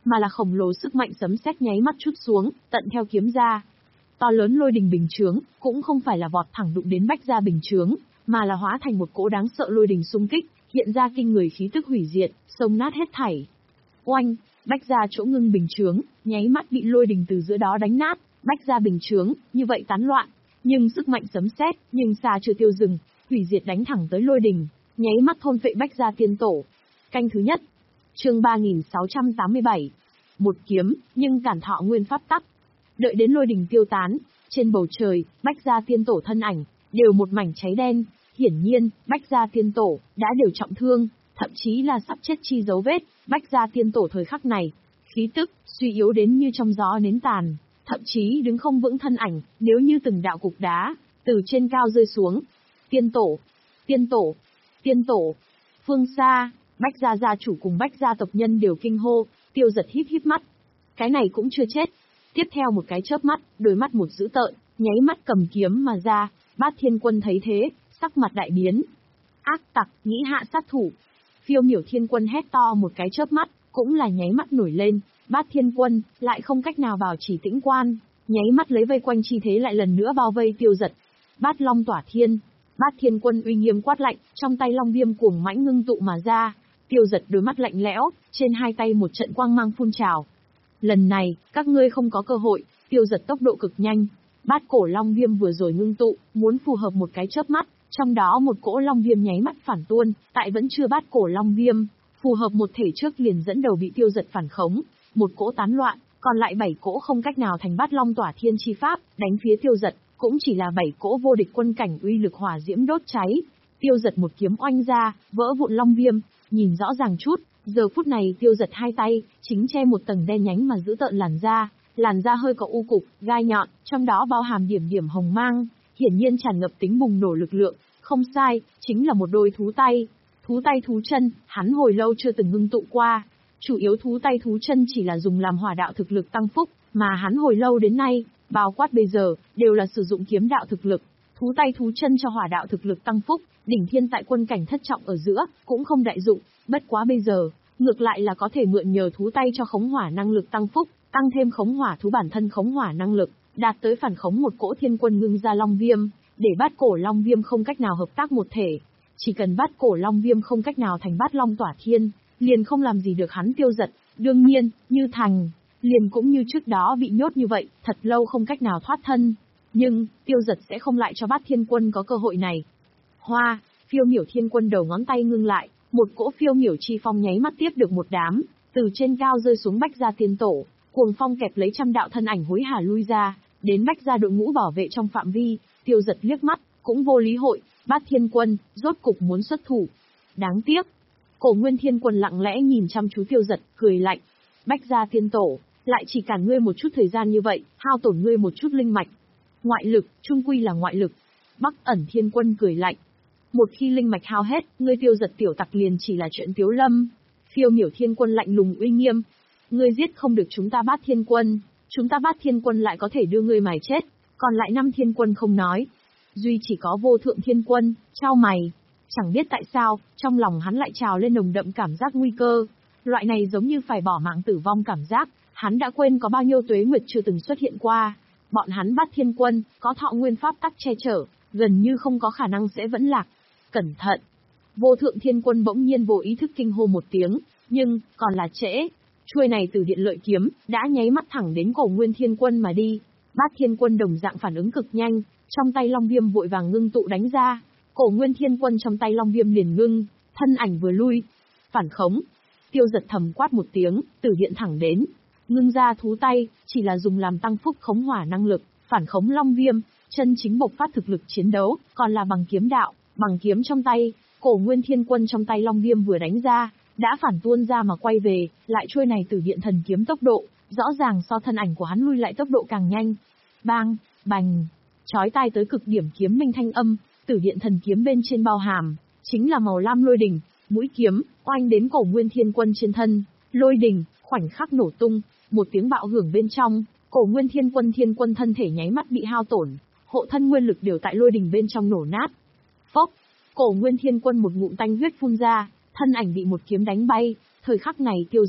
mà là khổng lồ sức mạnh sấm sét nháy mắt chút xuống, tận theo kiếm ra. To lớn lôi đình bình chướng, cũng không phải là vọt thẳng đụng đến Bách Gia bình chướng, mà là hóa thành một cỗ đáng sợ lôi đình xung kích, hiện ra kinh người khí tức hủy diệt, xông nát hết thảy. Oanh, Bách Gia chỗ ngưng bình chướng, nháy mắt bị lôi đình từ giữa đó đánh nát, Bách Gia bình chướng, như vậy tán loạn, nhưng sức mạnh sấm sét, nhưng xa chưa tiêu dừng, hủy diệt đánh thẳng tới lôi đình, nháy mắt thôn phệ Bách Gia tiên tổ. Canh thứ nhất. Chương ba nghìn sáu trăm tám mươi bảy. Một kiếm, nhưng cản thọ nguyên pháp tắc. Đợi đến lôi đình tiêu tán, trên bầu trời, Bách Gia tiên tổ thân ảnh đều một mảnh cháy đen, hiển nhiên, Bách Gia tiên tổ đã đều trọng thương, thậm chí là sắp chết chi dấu vết. Bách Gia tiên tổ thời khắc này, khí tức suy yếu đến như trong gió nến tàn, thậm chí đứng không vững thân ảnh, nếu như từng đạo cục đá từ trên cao rơi xuống. Tiên tổ, tiên tổ, tiên tổ. Phương xa, Bách Gia gia chủ cùng Bách Gia tộc nhân đều kinh hô, Tiêu Giật híp híp mắt. Cái này cũng chưa chết. Tiếp theo một cái chớp mắt, đôi mắt một dữ tợn, nháy mắt cầm kiếm mà ra. Bát Thiên Quân thấy thế, sắc mặt đại biến. Ác tặc, nghĩ hạ sát thủ. Phiêu Miểu Thiên Quân hét to một cái chớp mắt, cũng là nháy mắt nổi lên. Bát Thiên Quân lại không cách nào bảo trì tĩnh quan, nháy mắt lấy vây quanh chi thế lại lần nữa bao vây Tiêu Giật. Bát Long tỏa thiên. Bát Thiên Quân uy nghiêm quát lạnh, trong tay long viêm cuồng mãnh ngưng tụ mà ra. Tiêu Giật đôi mắt lạnh lẽo, trên hai tay một trận quang mang phun trào. Lần này, các ngươi không có cơ hội. Tiêu Giật tốc độ cực nhanh. Bát cổ long viêm vừa rồi ngưng tụ, muốn phù hợp một cái chớp mắt, trong đó một cỗ long viêm nháy mắt phản tuôn, tại vẫn chưa bát cổ long viêm, phù hợp một thể trước liền dẫn đầu bị Tiêu Giật phản khống, một cỗ tán loạn, còn lại bảy cỗ không cách nào thành Bát Long tỏa thiên chi pháp, đánh phía Tiêu Giật, cũng chỉ là bảy cỗ vô địch quân cảnh uy lực hỏa diễm đốt cháy. Tiêu Giật một kiếm oanh ra, vỡ vụn long viêm, nhìn rõ ràng chút, giờ phút này Tiêu Giật hai tay chính che một tầng đen nhánh mà giữ tợn làn da, làn da hơi có u cục, gai nhọn, trong đó bao hàm điểm điểm hồng mang, hiển nhiên tràn ngập tính bùng nổ lực lượng, không sai, chính là một đôi thú tay. Thú tay thú chân, hắn hồi lâu chưa từng ngưng tụ qua. Chủ yếu thú tay thú chân chỉ là dùng làm hỏa đạo thực lực tăng phúc, mà hắn hồi lâu đến nay, bao quát bây giờ, đều là sử dụng kiếm đạo thực lực. Thú tay thú chân cho hỏa đạo thực lực tăng phúc, đỉnh thiên tại quân cảnh thất trọng ở giữa, cũng không đại dụng, bất quá bây giờ, ngược lại là có thể mượn nhờ thú tay cho khống hỏa năng lực tăng phúc, tăng thêm khống hỏa thú bản thân khống hỏa năng lực, đạt tới phản khống một cỗ thiên quân ngưng ra long viêm, để bát cổ long viêm không cách nào hợp tác một thể. Chỉ cần bát cổ long viêm không cách nào thành Bát Long tỏa thiên, liền không làm gì được hắn Tiêu Giật, đương nhiên, như thành, liền cũng như trước đó bị nhốt như vậy, thật lâu không cách nào thoát thân. Nhưng, Tiêu Giật sẽ không lại cho Bát Thiên Quân có cơ hội này. Hoa, Phiêu Miểu Thiên Quân đầu ngón tay ngưng lại, một cỗ phiêu miểu chi phong nháy mắt tiếp được một đám, từ trên cao rơi xuống Bách Gia tiên tổ, cuồng phong kẹp lấy trăm đạo thân ảnh hối hả lui ra, đến Bách Gia đội ngũ bảo vệ trong phạm vi. Tiêu Giật liếc mắt, cũng vô lý hội, Bát Thiên Quân rốt cục muốn xuất thủ. Đáng tiếc. Cổ Nguyên Thiên Quân lặng lẽ nhìn chăm chú Tiêu Giật, cười lạnh. Bách Gia tiên tổ, lại chỉ cản ngươi một chút thời gian như vậy, hao tổn ngươi một chút linh mạch. Ngoại lực, chung quy là ngoại lực. Bắc Ẩn Thiên Quân cười lạnh. Một khi linh mạch hao hết, ngươi Tiêu Giật tiểu tặc liền chỉ là chuyện tiếu lâm. Phiêu Miểu Thiên Quân lạnh lùng uy nghiêm. Ngươi giết không được chúng ta Bát Thiên Quân, chúng ta Bát Thiên Quân lại có thể đưa ngươi mài chết, còn lại năm Thiên Quân không nói. Duy chỉ có Vô Thượng Thiên Quân, chau mày. Chẳng biết tại sao, trong lòng hắn lại trào lên nồng đậm cảm giác nguy cơ. Loại này giống như phải bỏ mạng tử vong cảm giác, hắn đã quên có bao nhiêu tuế nguyệt chưa từng xuất hiện qua. Bọn hắn Bát Thiên Quân, có thọ nguyên pháp tắc che chở, gần như không có khả năng sẽ vẫn lạc. Cẩn thận! Vô Thượng Thiên Quân bỗng nhiên vô ý thức kinh hô một tiếng, nhưng, còn là trễ. Chuôi này từ điện lợi kiếm, đã nháy mắt thẳng đến Cổ Nguyên Thiên Quân mà đi. Bát Thiên Quân đồng dạng phản ứng cực nhanh, trong tay long viêm vội vàng ngưng tụ đánh ra. Cổ Nguyên Thiên Quân trong tay long viêm liền ngưng, thân ảnh vừa lui. Phản khống. Tiêu Giật thầm quát một tiếng, từ điện thẳng đến. Ngưng ra thú tay, chỉ là dùng làm tăng phúc khống hỏa năng lực, phản khống long viêm, chân chính bộc phát thực lực chiến đấu, còn là bằng kiếm đạo, bằng kiếm trong tay. Cổ Nguyên Thiên Quân trong tay long viêm vừa đánh ra, đã phản tuôn ra mà quay về, lại trôi này từ điện thần kiếm tốc độ, rõ ràng so thân ảnh của hắn lui lại tốc độ càng nhanh. Bang, bành, chói tai tới cực điểm kiếm minh thanh âm, tử điện thần kiếm bên trên bao hàm, chính là màu lam lôi đỉnh, mũi kiếm, oanh đến Cổ Nguyên Thiên Quân trên thân, lôi đỉnh, khoảnh khắc nổ tung, một tiếng bạo hưởng bên trong, Cổ Nguyên Thiên Quân Thiên Quân thân thể nháy mắt bị hao tổn, hộ thân nguyên lực đều tại lôi đỉnh bên trong nổ nát. Phốc, Cổ Nguyên Thiên Quân một ngụm tanh huyết phun ra, thân ảnh bị một kiếm đánh bay, thời khắc này Tiêu Giật,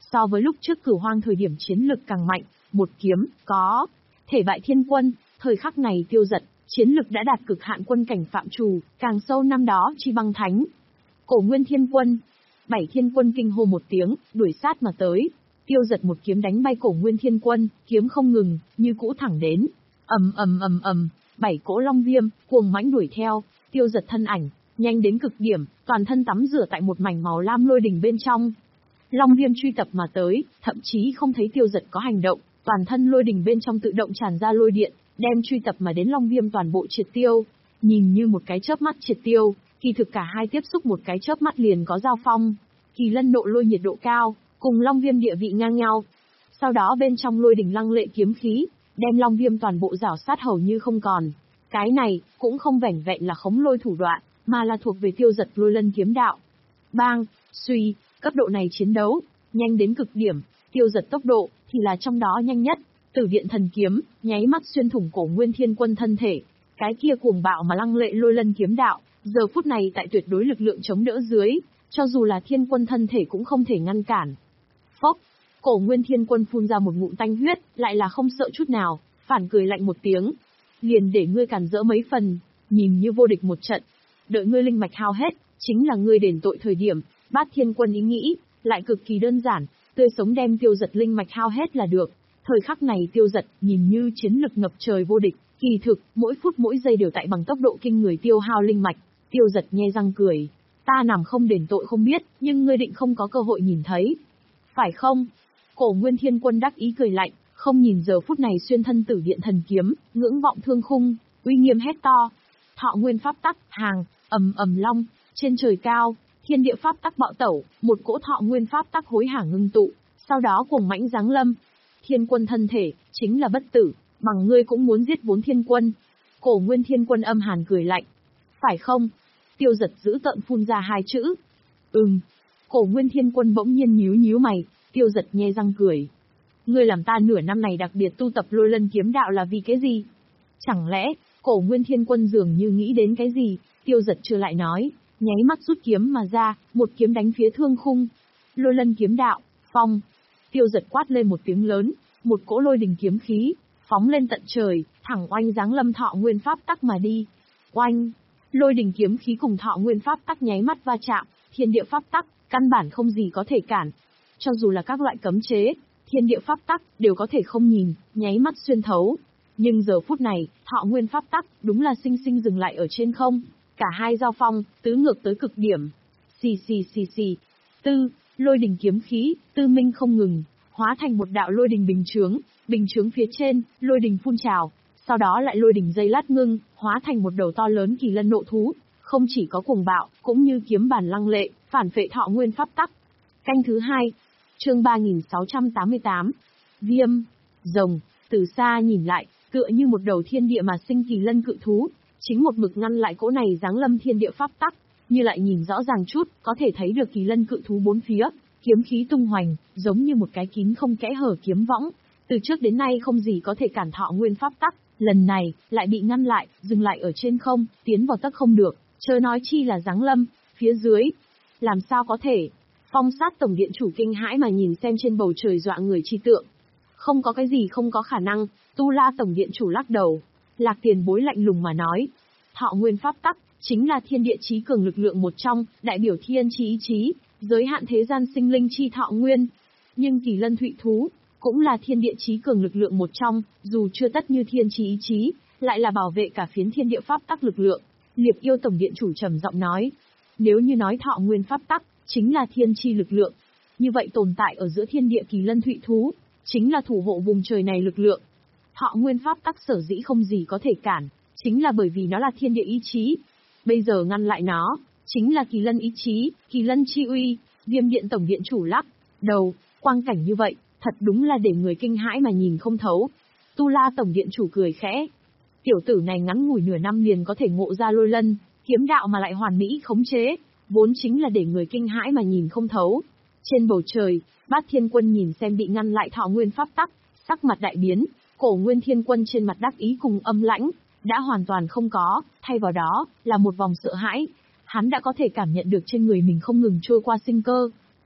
so với lúc trước Cửu Hoang thời điểm chiến lực càng mạnh, một kiếm, có thể bại thiên quân, thời khắc này Tiêu Dật, chiến lực đã đạt cực hạn quân cảnh phạm trù, càng sâu năm đó chi băng thánh. Cổ Nguyên Thiên Quân, bảy thiên quân kinh hô một tiếng, đuổi sát mà tới. Tiêu Dật một kiếm đánh bay Cổ Nguyên Thiên Quân, kiếm không ngừng, như cũ thẳng đến. Ầm ầm ầm ầm, bảy cỗ long viêm cuồng mãnh đuổi theo, Tiêu Dật thân ảnh nhanh đến cực điểm, toàn thân tắm rửa tại một mảnh màu lam lôi đỉnh bên trong. Long viêm truy tập mà tới, thậm chí không thấy Tiêu Dật có hành động, toàn thân lôi đỉnh bên trong tự động tràn ra lôi điện, đem truy tập mà đến long viêm toàn bộ triệt tiêu. Nhìn như một cái chớp mắt triệt tiêu, kỳ thực cả hai tiếp xúc một cái chớp mắt liền có giao phong. Kỳ lân nộ lôi nhiệt độ cao, cùng long viêm địa vị ngang nhau. Sau đó bên trong lôi đỉnh lăng lệ kiếm khí, đem long viêm toàn bộ rảo sát hầu như không còn. Cái này, cũng không vẻn vẹn là khống lôi thủ đoạn, mà là thuộc về Tiêu Dật lôi lân kiếm đạo. Bang, suy, cấp độ này chiến đấu, nhanh đến cực điểm, Tiêu Dật tốc độ, thì là trong đó nhanh nhất. Tử điện thần kiếm, nháy mắt xuyên thủng Cổ Nguyên Thiên Quân thân thể. Cái kia cuồng bạo mà lăng lệ lôi lân kiếm đạo, giờ phút này tại tuyệt đối lực lượng chống đỡ dưới, cho dù là thiên quân thân thể cũng không thể ngăn cản. Phốc, Cổ Nguyên Thiên Quân phun ra một ngụm tanh huyết, lại là không sợ chút nào, phản cười lạnh một tiếng. Liền để ngươi cản rỡ mấy phần, nhìn như vô địch một trận. Đợi ngươi linh mạch hao hết, chính là ngươi đền tội thời điểm, Bát Thiên Quân ý nghĩ, lại cực kỳ đơn giản, tươi sống đem Tiêu Dật linh mạch hao hết là được. Thời khắc này Tiêu Dật nhìn như chiến lực ngập trời vô địch, kỳ thực, mỗi phút mỗi giây đều tại bằng tốc độ kinh người tiêu hao linh mạch. Tiêu Dật nhe răng cười, ta nằm không đền tội không biết, nhưng ngươi định không có cơ hội nhìn thấy. Phải không? Cổ Nguyên Thiên Quân đắc ý cười lạnh, không nhìn giờ phút này xuyên thân tử điện thần kiếm, ngưỡng vọng thương khung, uy nghiêm hét to. Thọ nguyên pháp tắc, hàng, ầm ầm long, trên trời cao, thiên địa pháp tắc bạo tẩu, một cỗ thọ nguyên pháp tắc hối hả ngưng tụ, sau đó cuồng mãnh giáng lâm. Thiên quân thân thể, chính là bất tử, bằng ngươi cũng muốn giết vốn thiên quân. Cổ Nguyên Thiên Quân âm hàn cười lạnh. Phải không? Tiêu Dật giữ tợn phun ra hai chữ. Ừm. Cổ Nguyên Thiên Quân bỗng nhiên nhíu nhíu mày, Tiêu Dật nhe răng cười. Ngươi làm ta nửa năm này đặc biệt tu tập lôi lân kiếm đạo là vì cái gì? Chẳng lẽ, Cổ Nguyên Thiên Quân dường như nghĩ đến cái gì? Tiêu Dật chưa lại nói, nháy mắt rút kiếm mà ra, một kiếm đánh phía thương khung. Lôi lân kiếm đạo, phong. Tiêu Dật quát lên một tiếng lớn, một cỗ lôi đình kiếm khí, phóng lên tận trời, thẳng oanh giáng lâm thọ nguyên pháp tắc mà đi. Oanh! Lôi đình kiếm khí cùng thọ nguyên pháp tắc nháy mắt va chạm, thiên địa pháp tắc, căn bản không gì có thể cản. Cho dù là các loại cấm chế, thiên địa pháp tắc, đều có thể không nhìn, nháy mắt xuyên thấu. Nhưng giờ phút này, thọ nguyên pháp tắc, đúng là sinh sinh dừng lại ở trên không. Cả hai giao phong, tứ ngược tới cực điểm. Xì xì xì xì. Tư, lôi đình kiếm khí, tư minh không ngừng, hóa thành một đạo lôi đình bình chướng, bình chướng phía trên, lôi đình phun trào, sau đó lại lôi đình dây lát ngưng, hóa thành một đầu to lớn kỳ lân nộ thú, không chỉ có cuồng bạo, cũng như kiếm bản lăng lệ, phản phệ thọ nguyên pháp tắc. Canh thứ hai, chương ba nghìn sáu trăm tám mươi tám, Viêm, Rồng, từ xa nhìn lại, tựa như một đầu thiên địa mà sinh kỳ lân cự thú, chính một mực ngăn lại cỗ này giáng lâm thiên địa pháp tắc, như lại nhìn rõ ràng chút, có thể thấy được kỳ lân cự thú bốn phía, kiếm khí tung hoành, giống như một cái kín không kẽ hở kiếm võng, từ trước đến nay không gì có thể cản thọ nguyên pháp tắc, lần này lại bị ngăn lại, dừng lại ở trên không, tiến vào tấc không được, chớ nói chi là giáng lâm phía dưới, làm sao có thể? Phong Sát tổng điện chủ kinh hãi mà nhìn xem trên bầu trời dọa người chi tượng. Không có cái gì không có khả năng, Tu La tổng điện chủ lắc đầu. Lạc Tiền Bối lạnh lùng mà nói, thọ nguyên pháp tắc chính là thiên địa chí cường lực lượng một trong, đại biểu thiên chí ý chí, giới hạn thế gian sinh linh chi thọ nguyên. Nhưng kỳ lân thụy thú cũng là thiên địa chí cường lực lượng một trong, dù chưa tất như thiên chí ý chí, lại là bảo vệ cả phiến thiên địa pháp tắc lực lượng. Liệp Yêu tổng điện chủ trầm giọng nói, nếu như nói thọ nguyên pháp tắc chính là thiên chi lực lượng, như vậy tồn tại ở giữa thiên địa kỳ lân thụy thú chính là thủ hộ vùng trời này lực lượng. Thọ nguyên pháp tắc sở dĩ không gì có thể cản, chính là bởi vì nó là thiên địa ý chí. Bây giờ ngăn lại nó, chính là kỳ lân ý chí, kỳ lân chi uy. Viêm điện tổng điện chủ lắc đầu, quang cảnh như vậy, thật đúng là để người kinh hãi mà nhìn không thấu. Tu La tổng điện chủ cười khẽ, tiểu tử này ngắn ngủi nửa năm liền có thể ngộ ra lôi lân kiếm đạo mà lại hoàn mỹ khống chế, vốn chính là để người kinh hãi mà nhìn không thấu. Trên bầu trời, Bát Thiên Quân nhìn xem bị ngăn lại thọ nguyên pháp tắc, sắc mặt đại biến. Cổ Nguyên Thiên Quân trên mặt đắc ý cùng âm lãnh đã hoàn toàn không có, thay vào đó là một vòng sợ hãi. Hắn đã có thể cảm nhận được trên người mình không ngừng trôi qua sinh cơ.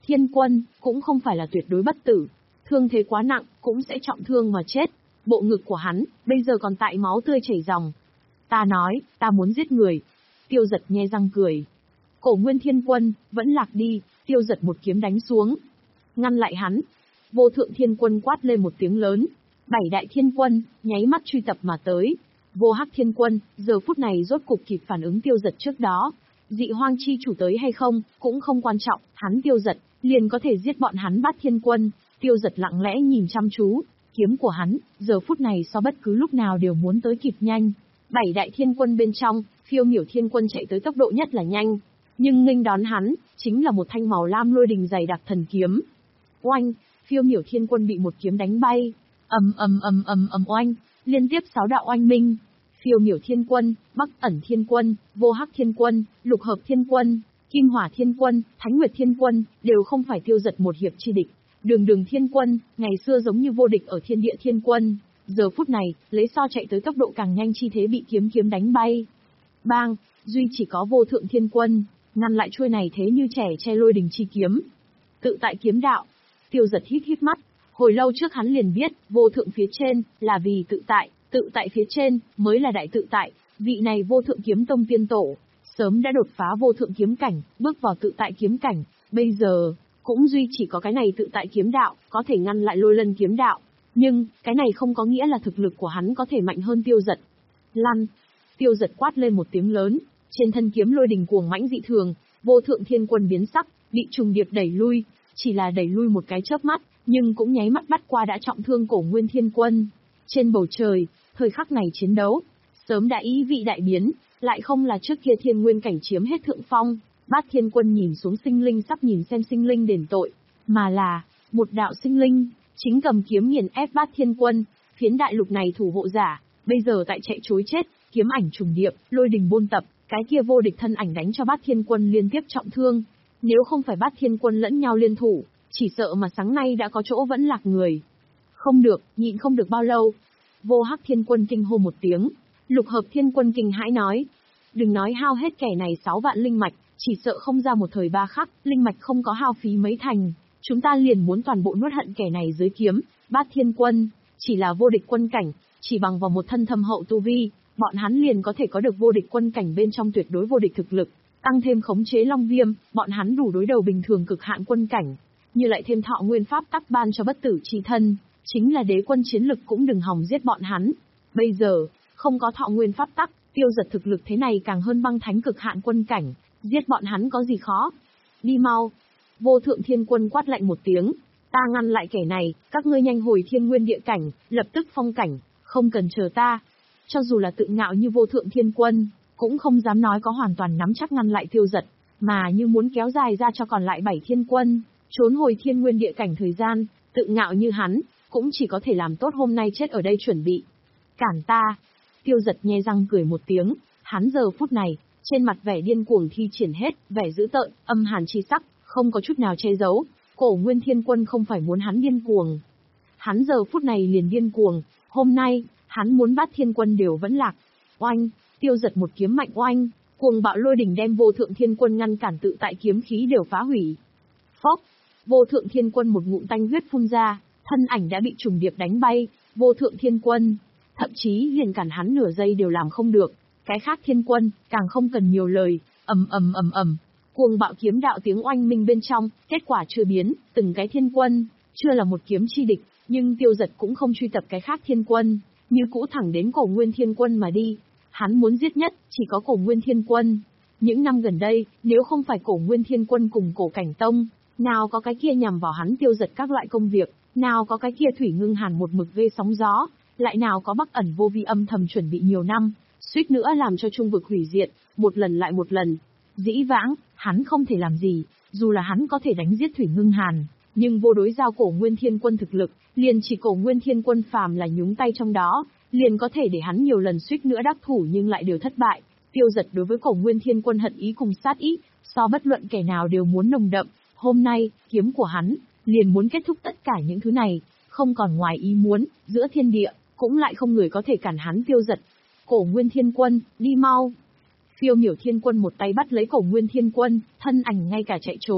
Thiên quân, cũng không phải là tuyệt đối bất tử. Thương thế quá nặng, cũng sẽ trọng thương mà chết. Bộ ngực của hắn, bây giờ còn tại máu tươi chảy ròng. Ta nói, ta muốn giết người. Tiêu Dật nhe răng cười. Cổ Nguyên Thiên Quân, vẫn lạc đi, Tiêu Dật một kiếm đánh xuống. Ngăn lại hắn. Vô Thượng Thiên Quân quát lên một tiếng lớn. Bảy đại thiên quân, nháy mắt truy tập mà tới. Vô Hắc Thiên Quân, giờ phút này rốt cục kịp phản ứng Tiêu Dật trước đó. Dị hoang chi chủ tới hay không, cũng không quan trọng, hắn Tiêu Dật, liền có thể giết bọn hắn Bát Thiên Quân. Tiêu Dật lặng lẽ nhìn chăm chú, kiếm của hắn, giờ phút này so bất cứ lúc nào đều muốn tới kịp nhanh. Bảy đại thiên quân bên trong, Phiêu Miểu Thiên Quân chạy tới tốc độ nhất là nhanh, nhưng nghênh đón hắn, chính là một thanh màu lam lôi đình dày đặc thần kiếm. Oanh, Phiêu Miểu Thiên Quân bị một kiếm đánh bay, ầm ầm ầm ầm ầm oanh, liên tiếp sáu đạo oanh minh. Phiêu Miểu Thiên Quân, Bắc Ẩn Thiên Quân, Vô Hắc Thiên Quân, Lục Hợp Thiên Quân, Kim Hỏa Thiên Quân, Thánh Nguyệt Thiên Quân, đều không phải Tiêu Dật một hiệp chi địch. Đường Đường Thiên Quân, ngày xưa giống như vô địch ở Thiên Địa Thiên Quân, giờ phút này, lấy so chạy tới tốc độ càng nhanh chi thế bị kiếm kiếm đánh bay. Bang, duy chỉ có Vô Thượng Thiên Quân, ngăn lại chuôi này thế như trẻ che lôi đình chi kiếm. Tự tại kiếm đạo. Tiêu Dật hít hít mắt, hồi lâu trước hắn liền biết, vô thượng phía trên, là vì tự tại, tự tại phía trên, mới là đại tự tại. Vị này Vô Thượng Kiếm Tông tiên tổ, sớm đã đột phá vô thượng kiếm cảnh, bước vào tự tại kiếm cảnh, bây giờ, cũng duy chỉ có cái này tự tại kiếm đạo, có thể ngăn lại lôi lân kiếm đạo. Nhưng, cái này không có nghĩa là thực lực của hắn có thể mạnh hơn Tiêu Dật. Lăn! Tiêu Dật quát lên một tiếng lớn, trên thân kiếm lôi đình cuồng mãnh dị thường, Vô Thượng Thiên Quân biến sắc, bị trùng điệp đẩy lui, chỉ là đẩy lui một cái chớp mắt, nhưng cũng nháy mắt bắt qua đã trọng thương Cổ Nguyên Thiên Quân. Trên bầu trời, thời khắc này chiến đấu, sớm đã ý vị đại biến, lại không là trước kia Thiên Nguyên cảnh chiếm hết thượng phong, Bát Thiên Quân nhìn xuống sinh linh sắp nhìn xem sinh linh đền tội, mà là, một đạo sinh linh, chính cầm kiếm nghiền ép Bát Thiên Quân, phiến đại lục này thủ hộ giả, bây giờ tại chạy trối chết, kiếm ảnh trùng điệp, lôi đình bôn tập, cái kia vô địch thân ảnh đánh cho Bát Thiên Quân liên tiếp trọng thương. Nếu không phải Bát Thiên Quân lẫn nhau liên thủ, chỉ sợ mà sáng nay đã có chỗ vẫn lạc người. Không được, nhịn không được bao lâu. Vô Hắc Thiên Quân kinh hô một tiếng, Lục Hợp Thiên Quân kinh hãi nói. Đừng nói hao hết kẻ này sáu vạn linh mạch, chỉ sợ không ra một thời ba khắc, linh mạch không có hao phí mấy thành, chúng ta liền muốn toàn bộ nuốt hận kẻ này dưới kiếm. Bát Thiên Quân, chỉ là vô địch quân cảnh, chỉ bằng vào một thân thâm hậu tu vi, bọn hắn liền có thể có được vô địch quân cảnh bên trong tuyệt đối vô địch thực lực, tăng thêm khống chế long viêm, bọn hắn đủ đối đầu bình thường cực hạn quân cảnh, như lại thêm thọ nguyên pháp tắc ban cho bất tử chi thân, chính là đế quân chiến lực cũng đừng hòng giết bọn hắn. Bây giờ, không có thọ nguyên pháp tắc, Tiêu Dật thực lực thế này càng hơn băng thánh cực hạn quân cảnh, giết bọn hắn có gì khó. Đi mau. Vô Thượng Thiên Quân quát lạnh một tiếng, ta ngăn lại kẻ này, các ngươi nhanh hồi Thiên Nguyên địa cảnh, lập tức phong cảnh, không cần chờ ta. Cho dù là tự ngạo như Vô Thượng Thiên Quân, cũng không dám nói có hoàn toàn nắm chắc ngăn lại Tiêu Dật, mà như muốn kéo dài ra cho còn lại bảy thiên quân, trốn hồi Thiên Nguyên địa cảnh thời gian, tự ngạo như hắn, cũng chỉ có thể làm tốt hôm nay chết ở đây chuẩn bị. Cản ta. Tiêu Dật nhe răng cười một tiếng, hắn giờ phút này, trên mặt vẻ điên cuồng thi triển hết, vẻ dữ tợn, âm hàn chi sắc, không có chút nào che giấu. Cổ Nguyên Thiên Quân không phải muốn hắn điên cuồng. Hắn giờ phút này liền điên cuồng, hôm nay, hắn muốn Bát Thiên Quân đều vẫn lạc. Oanh, Tiêu Dật một kiếm mạnh oanh, cuồng bạo lôi đỉnh đem Vô Thượng Thiên Quân ngăn cản tự tại kiếm khí đều phá hủy. Phốc, Vô Thượng Thiên Quân một ngụm tanh huyết phun ra, thân ảnh đã bị trùng điệp đánh bay, Vô Thượng Thiên Quân, thậm chí liền cản hắn nửa giây đều làm không được. Cái khác thiên quân, càng không cần nhiều lời, ầm ầm ầm ầm, cuồng bạo kiếm đạo tiếng oanh minh bên trong, kết quả chưa biến, từng cái thiên quân, chưa là một kiếm chi địch, nhưng Tiêu Dật cũng không truy tập cái khác thiên quân, như cũ thẳng đến Cổ Nguyên Thiên Quân mà đi. Hắn muốn giết nhất, chỉ có Cổ Nguyên Thiên Quân. Những năm gần đây, nếu không phải Cổ Nguyên Thiên Quân cùng Cổ Cảnh Tông, nào có cái kia nhằm vào hắn Tiêu Dật các loại công việc, nào có cái kia Thủy Ngưng Hàn một mực gây sóng gió, lại nào có Bắc Ẩn Vô Vi âm thầm chuẩn bị nhiều năm, suýt nữa làm cho trung vực hủy diệt, một lần lại một lần. Dĩ vãng, hắn không thể làm gì, dù là hắn có thể đánh giết Thủy Ngưng Hàn, nhưng vô đối giao Cổ Nguyên Thiên Quân thực lực, liền chỉ Cổ Nguyên Thiên Quân phàm là nhúng tay trong đó, liền có thể để hắn nhiều lần suýt nữa đắc thủ nhưng lại đều thất bại. Tiêu Dật đối với Cổ Nguyên Thiên Quân hận ý cùng sát ý, so bất luận kẻ nào đều muốn nồng đậm. Hôm nay, kiếm của hắn, liền muốn kết thúc tất cả những thứ này, không còn ngoài ý muốn, giữa thiên địa, cũng lại không người có thể cản hắn Tiêu Dật. Cổ Nguyên Thiên Quân, đi mau. Phiêu Miểu Thiên Quân một tay bắt lấy Cổ Nguyên Thiên Quân, thân ảnh ngay cả chạy trốn.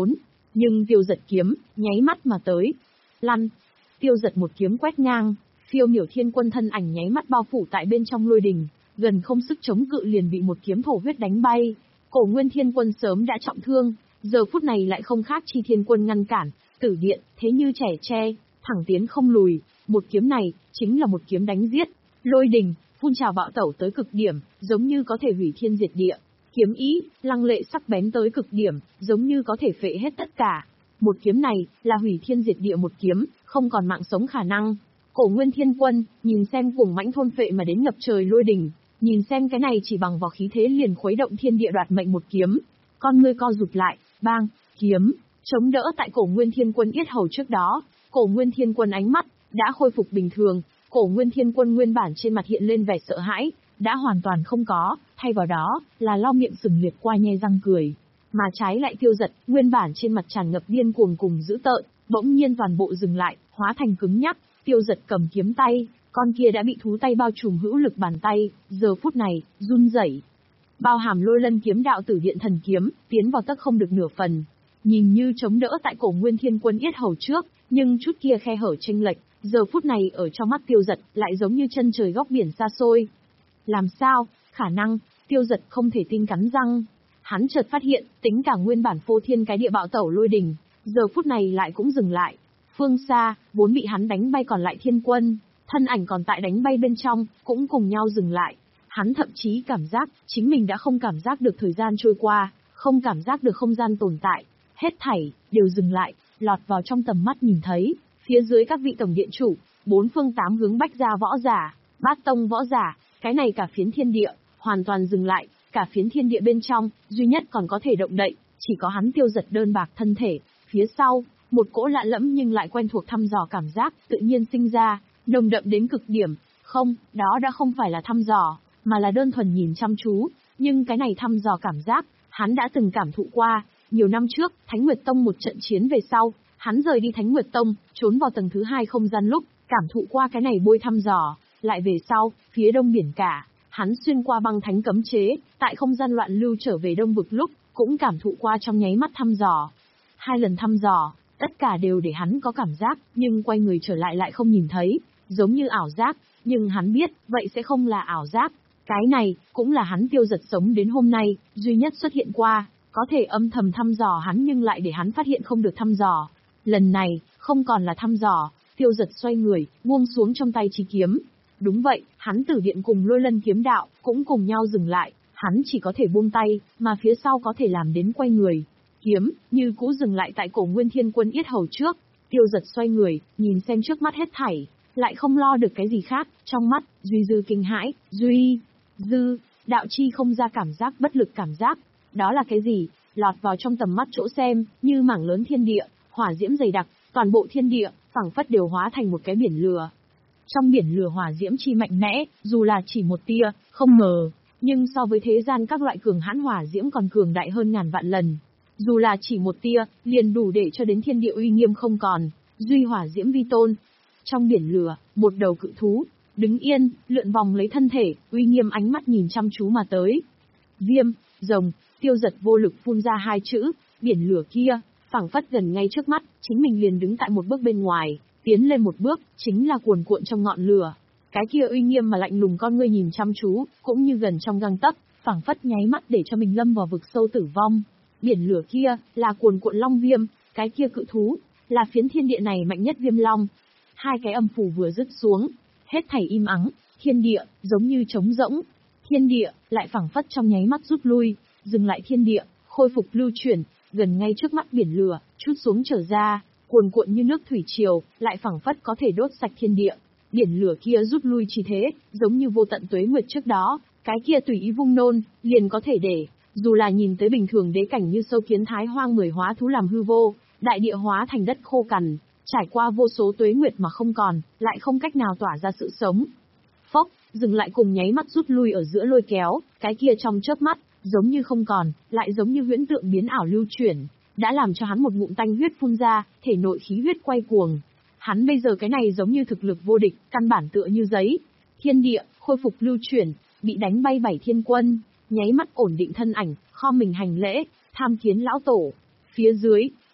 Nhưng Tiêu Giật kiếm, nháy mắt mà tới. Lăn. Tiêu Giật một kiếm quét ngang, phiêu miểu thiên quân thân ảnh nháy mắt bao phủ tại bên trong lôi đình, gần không sức chống cự liền bị một kiếm thổ huyết đánh bay. Cổ Nguyên Thiên Quân sớm đã trọng thương, giờ phút này lại không khác chi thiên quân ngăn cản, tử điện, thế như trẻ tre, thẳng tiến không lùi, một kiếm này, chính là một kiếm đánh giết. Lôi đình, phun trào bạo tẩu tới cực điểm, giống như có thể hủy thiên diệt địa. Kiếm ý, lăng lệ sắc bén tới cực điểm, giống như có thể phệ hết tất cả. Một kiếm này, là hủy thiên diệt địa một kiếm, không còn mạng sống khả năng. Cổ Nguyên Thiên Quân, nhìn xem cuồng mãnh thôn phệ mà đến ngập trời lôi đình, nhìn xem cái này chỉ bằng vào khí thế liền khuấy động thiên địa đoạt mệnh một kiếm. Con ngươi co rụt lại, bang, kiếm, chống đỡ tại Cổ Nguyên Thiên Quân yết hầu trước đó. Cổ Nguyên Thiên Quân ánh mắt, đã khôi phục bình thường. Cổ Nguyên Thiên Quân nguyên bản trên mặt hiện lên vẻ sợ hãi, đã hoàn toàn không có, thay vào đó, là lau miệng sừng liệt qua nhe răng cười. Mà trái lại Tiêu Giật, nguyên bản trên mặt tràn ngập điên cuồng cùng dữ tợn, bỗng nhiên toàn bộ dừng lại, hóa thành cứng nhắc. Tiêu Giật cầm kiếm tay, con kia đã bị thú tay bao trùm hữu lực bàn tay, giờ phút này, run rẩy. Bao hàm Lôi Lân kiếm đạo tử điện thần kiếm, tiến vào tấc không được nửa phần. Nhìn như chống đỡ tại Cổ Nguyên Thiên Quân yết hầu trước, nhưng chút kia khe hở chênh lệch, giờ phút này ở trong mắt Tiêu Giật lại giống như chân trời góc biển xa xôi. Làm sao, khả năng, Tiêu Giật không thể tin cắn răng. Hắn chợt phát hiện, tính cả nguyên bản phô thiên cái địa bạo tẩu lôi đình, giờ phút này lại cũng dừng lại. Phương xa, vốn bị hắn đánh bay còn lại thiên quân, thân ảnh còn tại đánh bay bên trong, cũng cùng nhau dừng lại. Hắn thậm chí cảm giác, chính mình đã không cảm giác được thời gian trôi qua, không cảm giác được không gian tồn tại. Hết thảy, đều dừng lại, lọt vào trong tầm mắt nhìn thấy. Phía dưới các vị tổng điện chủ, bốn phương tám hướng bách gia võ giả, bát tông võ giả, cái này cả phiến thiên địa, hoàn toàn dừng lại, cả phiến thiên địa bên trong, duy nhất còn có thể động đậy, chỉ có hắn Tiêu Giật đơn bạc thân thể. Phía sau, một cỗ lạ lẫm nhưng lại quen thuộc thăm dò cảm giác tự nhiên sinh ra, nồng đậm đến cực điểm. Không, đó đã không phải là thăm dò, mà là đơn thuần nhìn chăm chú, nhưng cái này thăm dò cảm giác, hắn đã từng cảm thụ qua. Nhiều năm trước, Thánh Nguyệt Tông một trận chiến về sau, hắn rời đi Thánh Nguyệt Tông, trốn vào tầng thứ hai không gian lúc, cảm thụ qua cái này bôi thăm dò. Lại về sau, phía đông biển cả, hắn xuyên qua băng thánh cấm chế, tại không gian loạn lưu trở về đông vực lúc, cũng cảm thụ qua trong nháy mắt thăm dò. Hai lần thăm dò, tất cả đều để hắn có cảm giác, nhưng quay người trở lại lại không nhìn thấy, giống như ảo giác, nhưng hắn biết, vậy sẽ không là ảo giác. Cái này, cũng là hắn Tiêu Giật sống đến hôm nay, duy nhất xuất hiện qua, có thể âm thầm thăm dò hắn nhưng lại để hắn phát hiện không được thăm dò. Lần này, không còn là thăm dò, Tiêu Giật xoay người, buông xuống trong tay chi kiếm. Đúng vậy, hắn Tử Điện cùng Lôi Lân kiếm đạo, cũng cùng nhau dừng lại, hắn chỉ có thể buông tay, mà phía sau có thể làm đến quay người. Kiếm, như cũ dừng lại tại Cổ Nguyên Thiên Quân yết hầu trước. Tiêu Giật xoay người, nhìn xem trước mắt hết thảy, lại không lo được cái gì khác, trong mắt, duy dư kinh hãi, duy, dư, đạo chi không ra cảm giác bất lực cảm giác. Đó là cái gì? Lọt vào trong tầm mắt chỗ xem, như mảng lớn thiên địa, hỏa diễm dày đặc, toàn bộ thiên địa, phảng phất đều hóa thành một cái biển lửa. Trong biển lửa hỏa diễm chi mạnh mẽ, dù là chỉ một tia, không ngờ, nhưng so với thế gian các loại cường hãn hỏa diễm còn cường đại hơn ngàn vạn lần. Dù là chỉ một tia, liền đủ để cho đến thiên địa uy nghiêm không còn, duy hỏa diễm vi tôn. Trong biển lửa, một đầu cự thú, đứng yên, lượn vòng lấy thân thể, uy nghiêm ánh mắt nhìn chăm chú mà tới. Viêm, rồng. Tiêu Giật vô lực phun ra hai chữ, biển lửa kia, phảng phất gần ngay trước mắt, chính mình liền đứng tại một bước bên ngoài, tiến lên một bước, chính là cuồn cuộn trong ngọn lửa. Cái kia uy nghiêm mà lạnh lùng con ngươi nhìn chăm chú, cũng như gần trong gang tấc, phảng phất nháy mắt để cho mình lâm vào vực sâu tử vong. Biển lửa kia, là cuồn cuộn long viêm, cái kia cự thú, là phiến thiên địa này mạnh nhất viêm long. Hai cái âm phù vừa dứt xuống, hết thảy im ắng, thiên địa, giống như trống rỗng. Thiên địa, lại phảng phất trong nháy mắt rút lui, dừng lại thiên địa, khôi phục lưu chuyển, gần ngay trước mắt biển lửa, chút xuống trở ra, cuồn cuộn như nước thủy triều, lại phảng phất có thể đốt sạch thiên địa. Biển lửa kia rút lui chi thế, giống như vô tận tuế nguyệt trước đó, cái kia tùy ý vung nôn, liền có thể để, dù là nhìn tới bình thường đế cảnh như sâu kiến thái hoang mười hóa thú làm hư vô, đại địa hóa thành đất khô cằn, trải qua vô số tuế nguyệt mà không còn, lại không cách nào tỏa ra sự sống. Phốc, dừng lại cùng nháy mắt rút lui ở giữa lôi kéo, cái kia trong chớp mắt, giống như không còn, lại giống như huyễn tượng biến ảo lưu chuyển, đã làm cho hắn một ngụm tanh huyết phun ra, thể nội khí huyết quay cuồng. Hắn bây giờ cái này giống như thực lực vô địch, căn bản tựa như giấy. Thiên địa, khôi phục lưu chuyển, bị đánh bay bảy thiên quân, nháy mắt ổn định thân ảnh, kho mình hành lễ, tham kiến lão tổ. Phía dưới,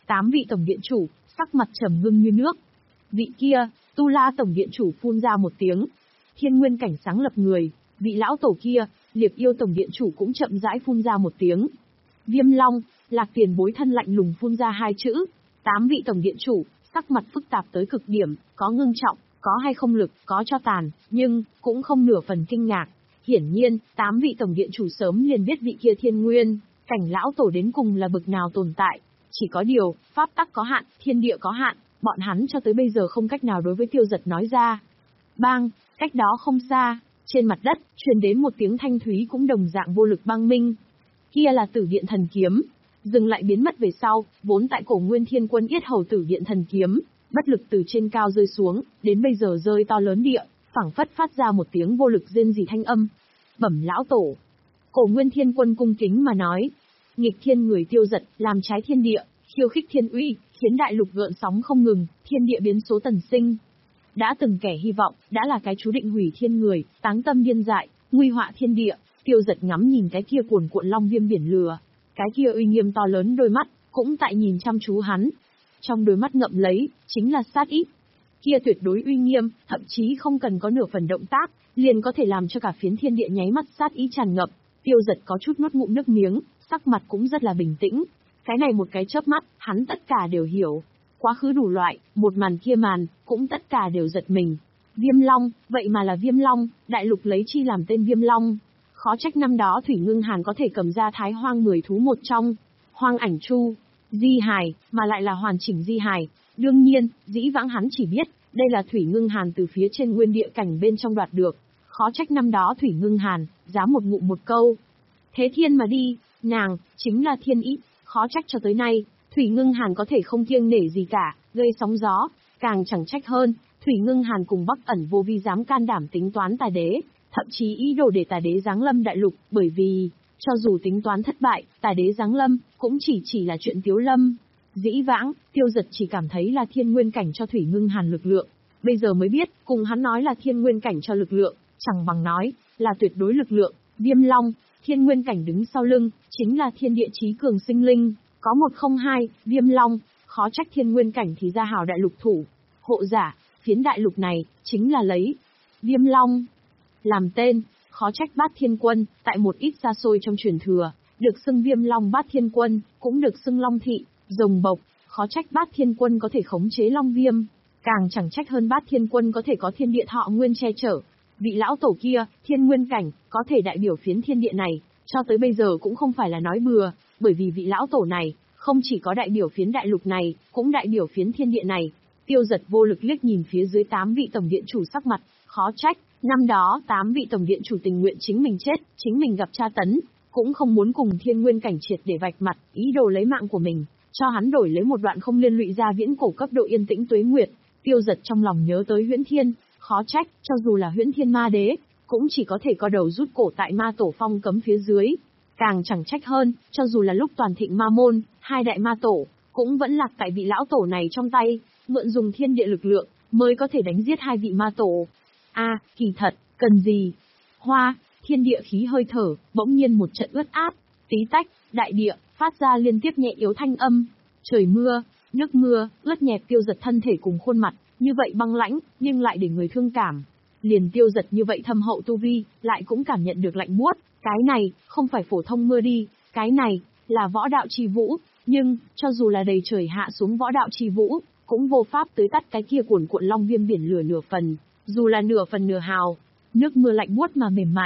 tám vị tổng điện chủ, sắc mặt trầm ngưng như nước. Vị kia, Tu La tổng điện chủ phun ra một tiếng. Thiên nguyên cảnh sáng lập người, vị lão tổ kia, Liệp Yêu tổng điện chủ cũng chậm rãi phun ra một tiếng. Viêm Long, Lạc Tiền Bối thân lạnh lùng phun ra hai chữ. Tám vị tổng điện chủ, sắc mặt phức tạp tới cực điểm, có ngưng trọng, có hay không lực, có cho tàn, nhưng cũng không nửa phần kinh ngạc. Hiển nhiên, tám vị tổng điện chủ sớm liền biết vị kia thiên nguyên cảnh lão tổ đến cùng là bực nào tồn tại. Chỉ có điều, pháp tắc có hạn, thiên địa có hạn, bọn hắn cho tới bây giờ không cách nào đối với Tiêu Giật nói ra. Bang, cách đó không xa, trên mặt đất, truyền đến một tiếng thanh thúy cũng đồng dạng vô lực băng minh. Kia là Tử Điện Thần Kiếm. Dừng lại biến mất về sau, vốn tại cổ Nguyên Thiên Quân yết hầu Tử Điện Thần Kiếm, bất lực từ trên cao rơi xuống, đến bây giờ rơi to lớn địa, phảng phất phát ra một tiếng vô lực rên rỉ thanh âm. Bẩm lão tổ. Cổ Nguyên Thiên Quân cung kính mà nói. Nghịch thiên người Tiêu Giật, làm trái thiên địa, khiêu khích thiên uy, khiến đại lục gợn sóng không ngừng, thiên địa biến số tần sinh. Đã từng kẻ hy vọng, đã là cái chú định hủy thiên người, táng tâm điên dại, nguy họa thiên địa. Tiêu Giật ngắm nhìn cái kia cuồn cuộn long viêm biển lửa, cái kia uy nghiêm to lớn đôi mắt, cũng tại nhìn chăm chú hắn. Trong đôi mắt ngậm lấy, chính là sát ý. Kia tuyệt đối uy nghiêm, thậm chí không cần có nửa phần động tác, liền có thể làm cho cả phiến thiên địa nháy mắt sát ý tràn ngập. Tiêu Giật có chút nuốt ngụm nước miếng, sắc mặt cũng rất là bình tĩnh. Cái này một cái chớp mắt, hắn tất cả đều hiểu. Quá khứ đủ loại, một màn kia màn, cũng tất cả đều giật mình. Viêm Long, vậy mà là Viêm Long, đại lục lấy chi làm tên Viêm Long. Khó trách năm đó Thủy Ngưng Hàn có thể cầm ra Thái Hoang mười thú một trong. Hoang Ảnh Chu, Di Hài, mà lại là hoàn chỉnh Di Hài. Đương nhiên, dĩ vãng hắn chỉ biết, đây là Thủy Ngưng Hàn từ phía trên nguyên địa cảnh bên trong đoạt được. Khó trách năm đó Thủy Ngưng Hàn, dám một ngụm một câu. Thế thiên mà đi, nàng, chính là thiên ý, khó trách cho tới nay, Thủy Ngưng Hàn có thể không kiêng nể gì cả, gây sóng gió, càng chẳng trách hơn, Thủy Ngưng Hàn cùng Bắc Ẩn Vô Vi dám can đảm tính toán Tà Đế, thậm chí ý đồ để Tà Đế giáng lâm đại lục, bởi vì, cho dù tính toán thất bại, Tà Đế giáng lâm, cũng chỉ chỉ là chuyện tiếu lâm. Dĩ vãng, Tiêu Giật chỉ cảm thấy là thiên nguyên cảnh cho Thủy Ngưng Hàn lực lượng, bây giờ mới biết, cùng hắn nói là thiên nguyên cảnh cho lực lượng, chẳng bằng nói, là tuyệt đối lực lượng. Viêm Long, thiên nguyên cảnh đứng sau lưng, chính là thiên địa chí cường sinh linh, có một không hai, Viêm Long, khó trách thiên nguyên cảnh thì ra hào đại lục thủ. Hộ giả, phiến đại lục này, chính là lấy Viêm Long làm tên, khó trách Bát Thiên Quân, tại một ít xa xôi trong truyền thừa, được xưng Viêm Long Bát Thiên Quân, cũng được xưng Long Thị, rồng bộc, khó trách Bát Thiên Quân có thể khống chế Long Viêm, càng chẳng trách hơn Bát Thiên Quân có thể có thiên địa thọ nguyên che chở. Vị lão tổ kia, thiên nguyên cảnh, có thể đại biểu phiến thiên địa này, cho tới bây giờ cũng không phải là nói bừa, bởi vì vị lão tổ này, không chỉ có đại biểu phiến đại lục này, cũng đại biểu phiến thiên địa này. Tiêu Giật vô lực liếc nhìn phía dưới tám vị tổng điện chủ sắc mặt, khó trách, năm đó tám vị tổng điện chủ tình nguyện chính mình chết, chính mình gặp tra tấn, cũng không muốn cùng thiên nguyên cảnh triệt để vạch mặt, ý đồ lấy mạng của mình, cho hắn đổi lấy một đoạn không liên lụy ra viễn cổ cấp độ yên tĩnh tuế nguyệt. Tiêu Giật trong lòng nhớ tới Huyễn Thiên, khó trách, cho dù là Huyễn Thiên Ma Đế, cũng chỉ có thể co đầu rút cổ tại ma tổ phong cấm phía dưới. Càng chẳng trách hơn, cho dù là lúc toàn thịnh ma môn, hai đại ma tổ, cũng vẫn lạc tại vị lão tổ này trong tay, mượn dùng thiên địa lực lượng, mới có thể đánh giết hai vị ma tổ. A, à, kỳ thật, cần gì? Hoa, thiên địa khí hơi thở, bỗng nhiên một trận ướt át, tí tách, đại địa, phát ra liên tiếp nhẹ yếu thanh âm. Trời mưa, nước mưa, ướt nhẹp Tiêu Giật thân thể cùng khuôn mặt, như vậy băng lãnh, nhưng lại để người thương cảm. Liền Tiêu Giật như vậy thâm hậu tu vi, lại cũng cảm nhận được lạnh buốt. Cái này, không phải phổ thông mưa đi, cái này, là võ đạo chi vũ, nhưng, cho dù là đầy trời hạ xuống võ đạo chi vũ, cũng vô pháp tưới tắt cái kia cuồn cuộn long viêm biển lửa nửa phần, dù là nửa phần nửa hào. Nước mưa lạnh buốt mà mềm mại,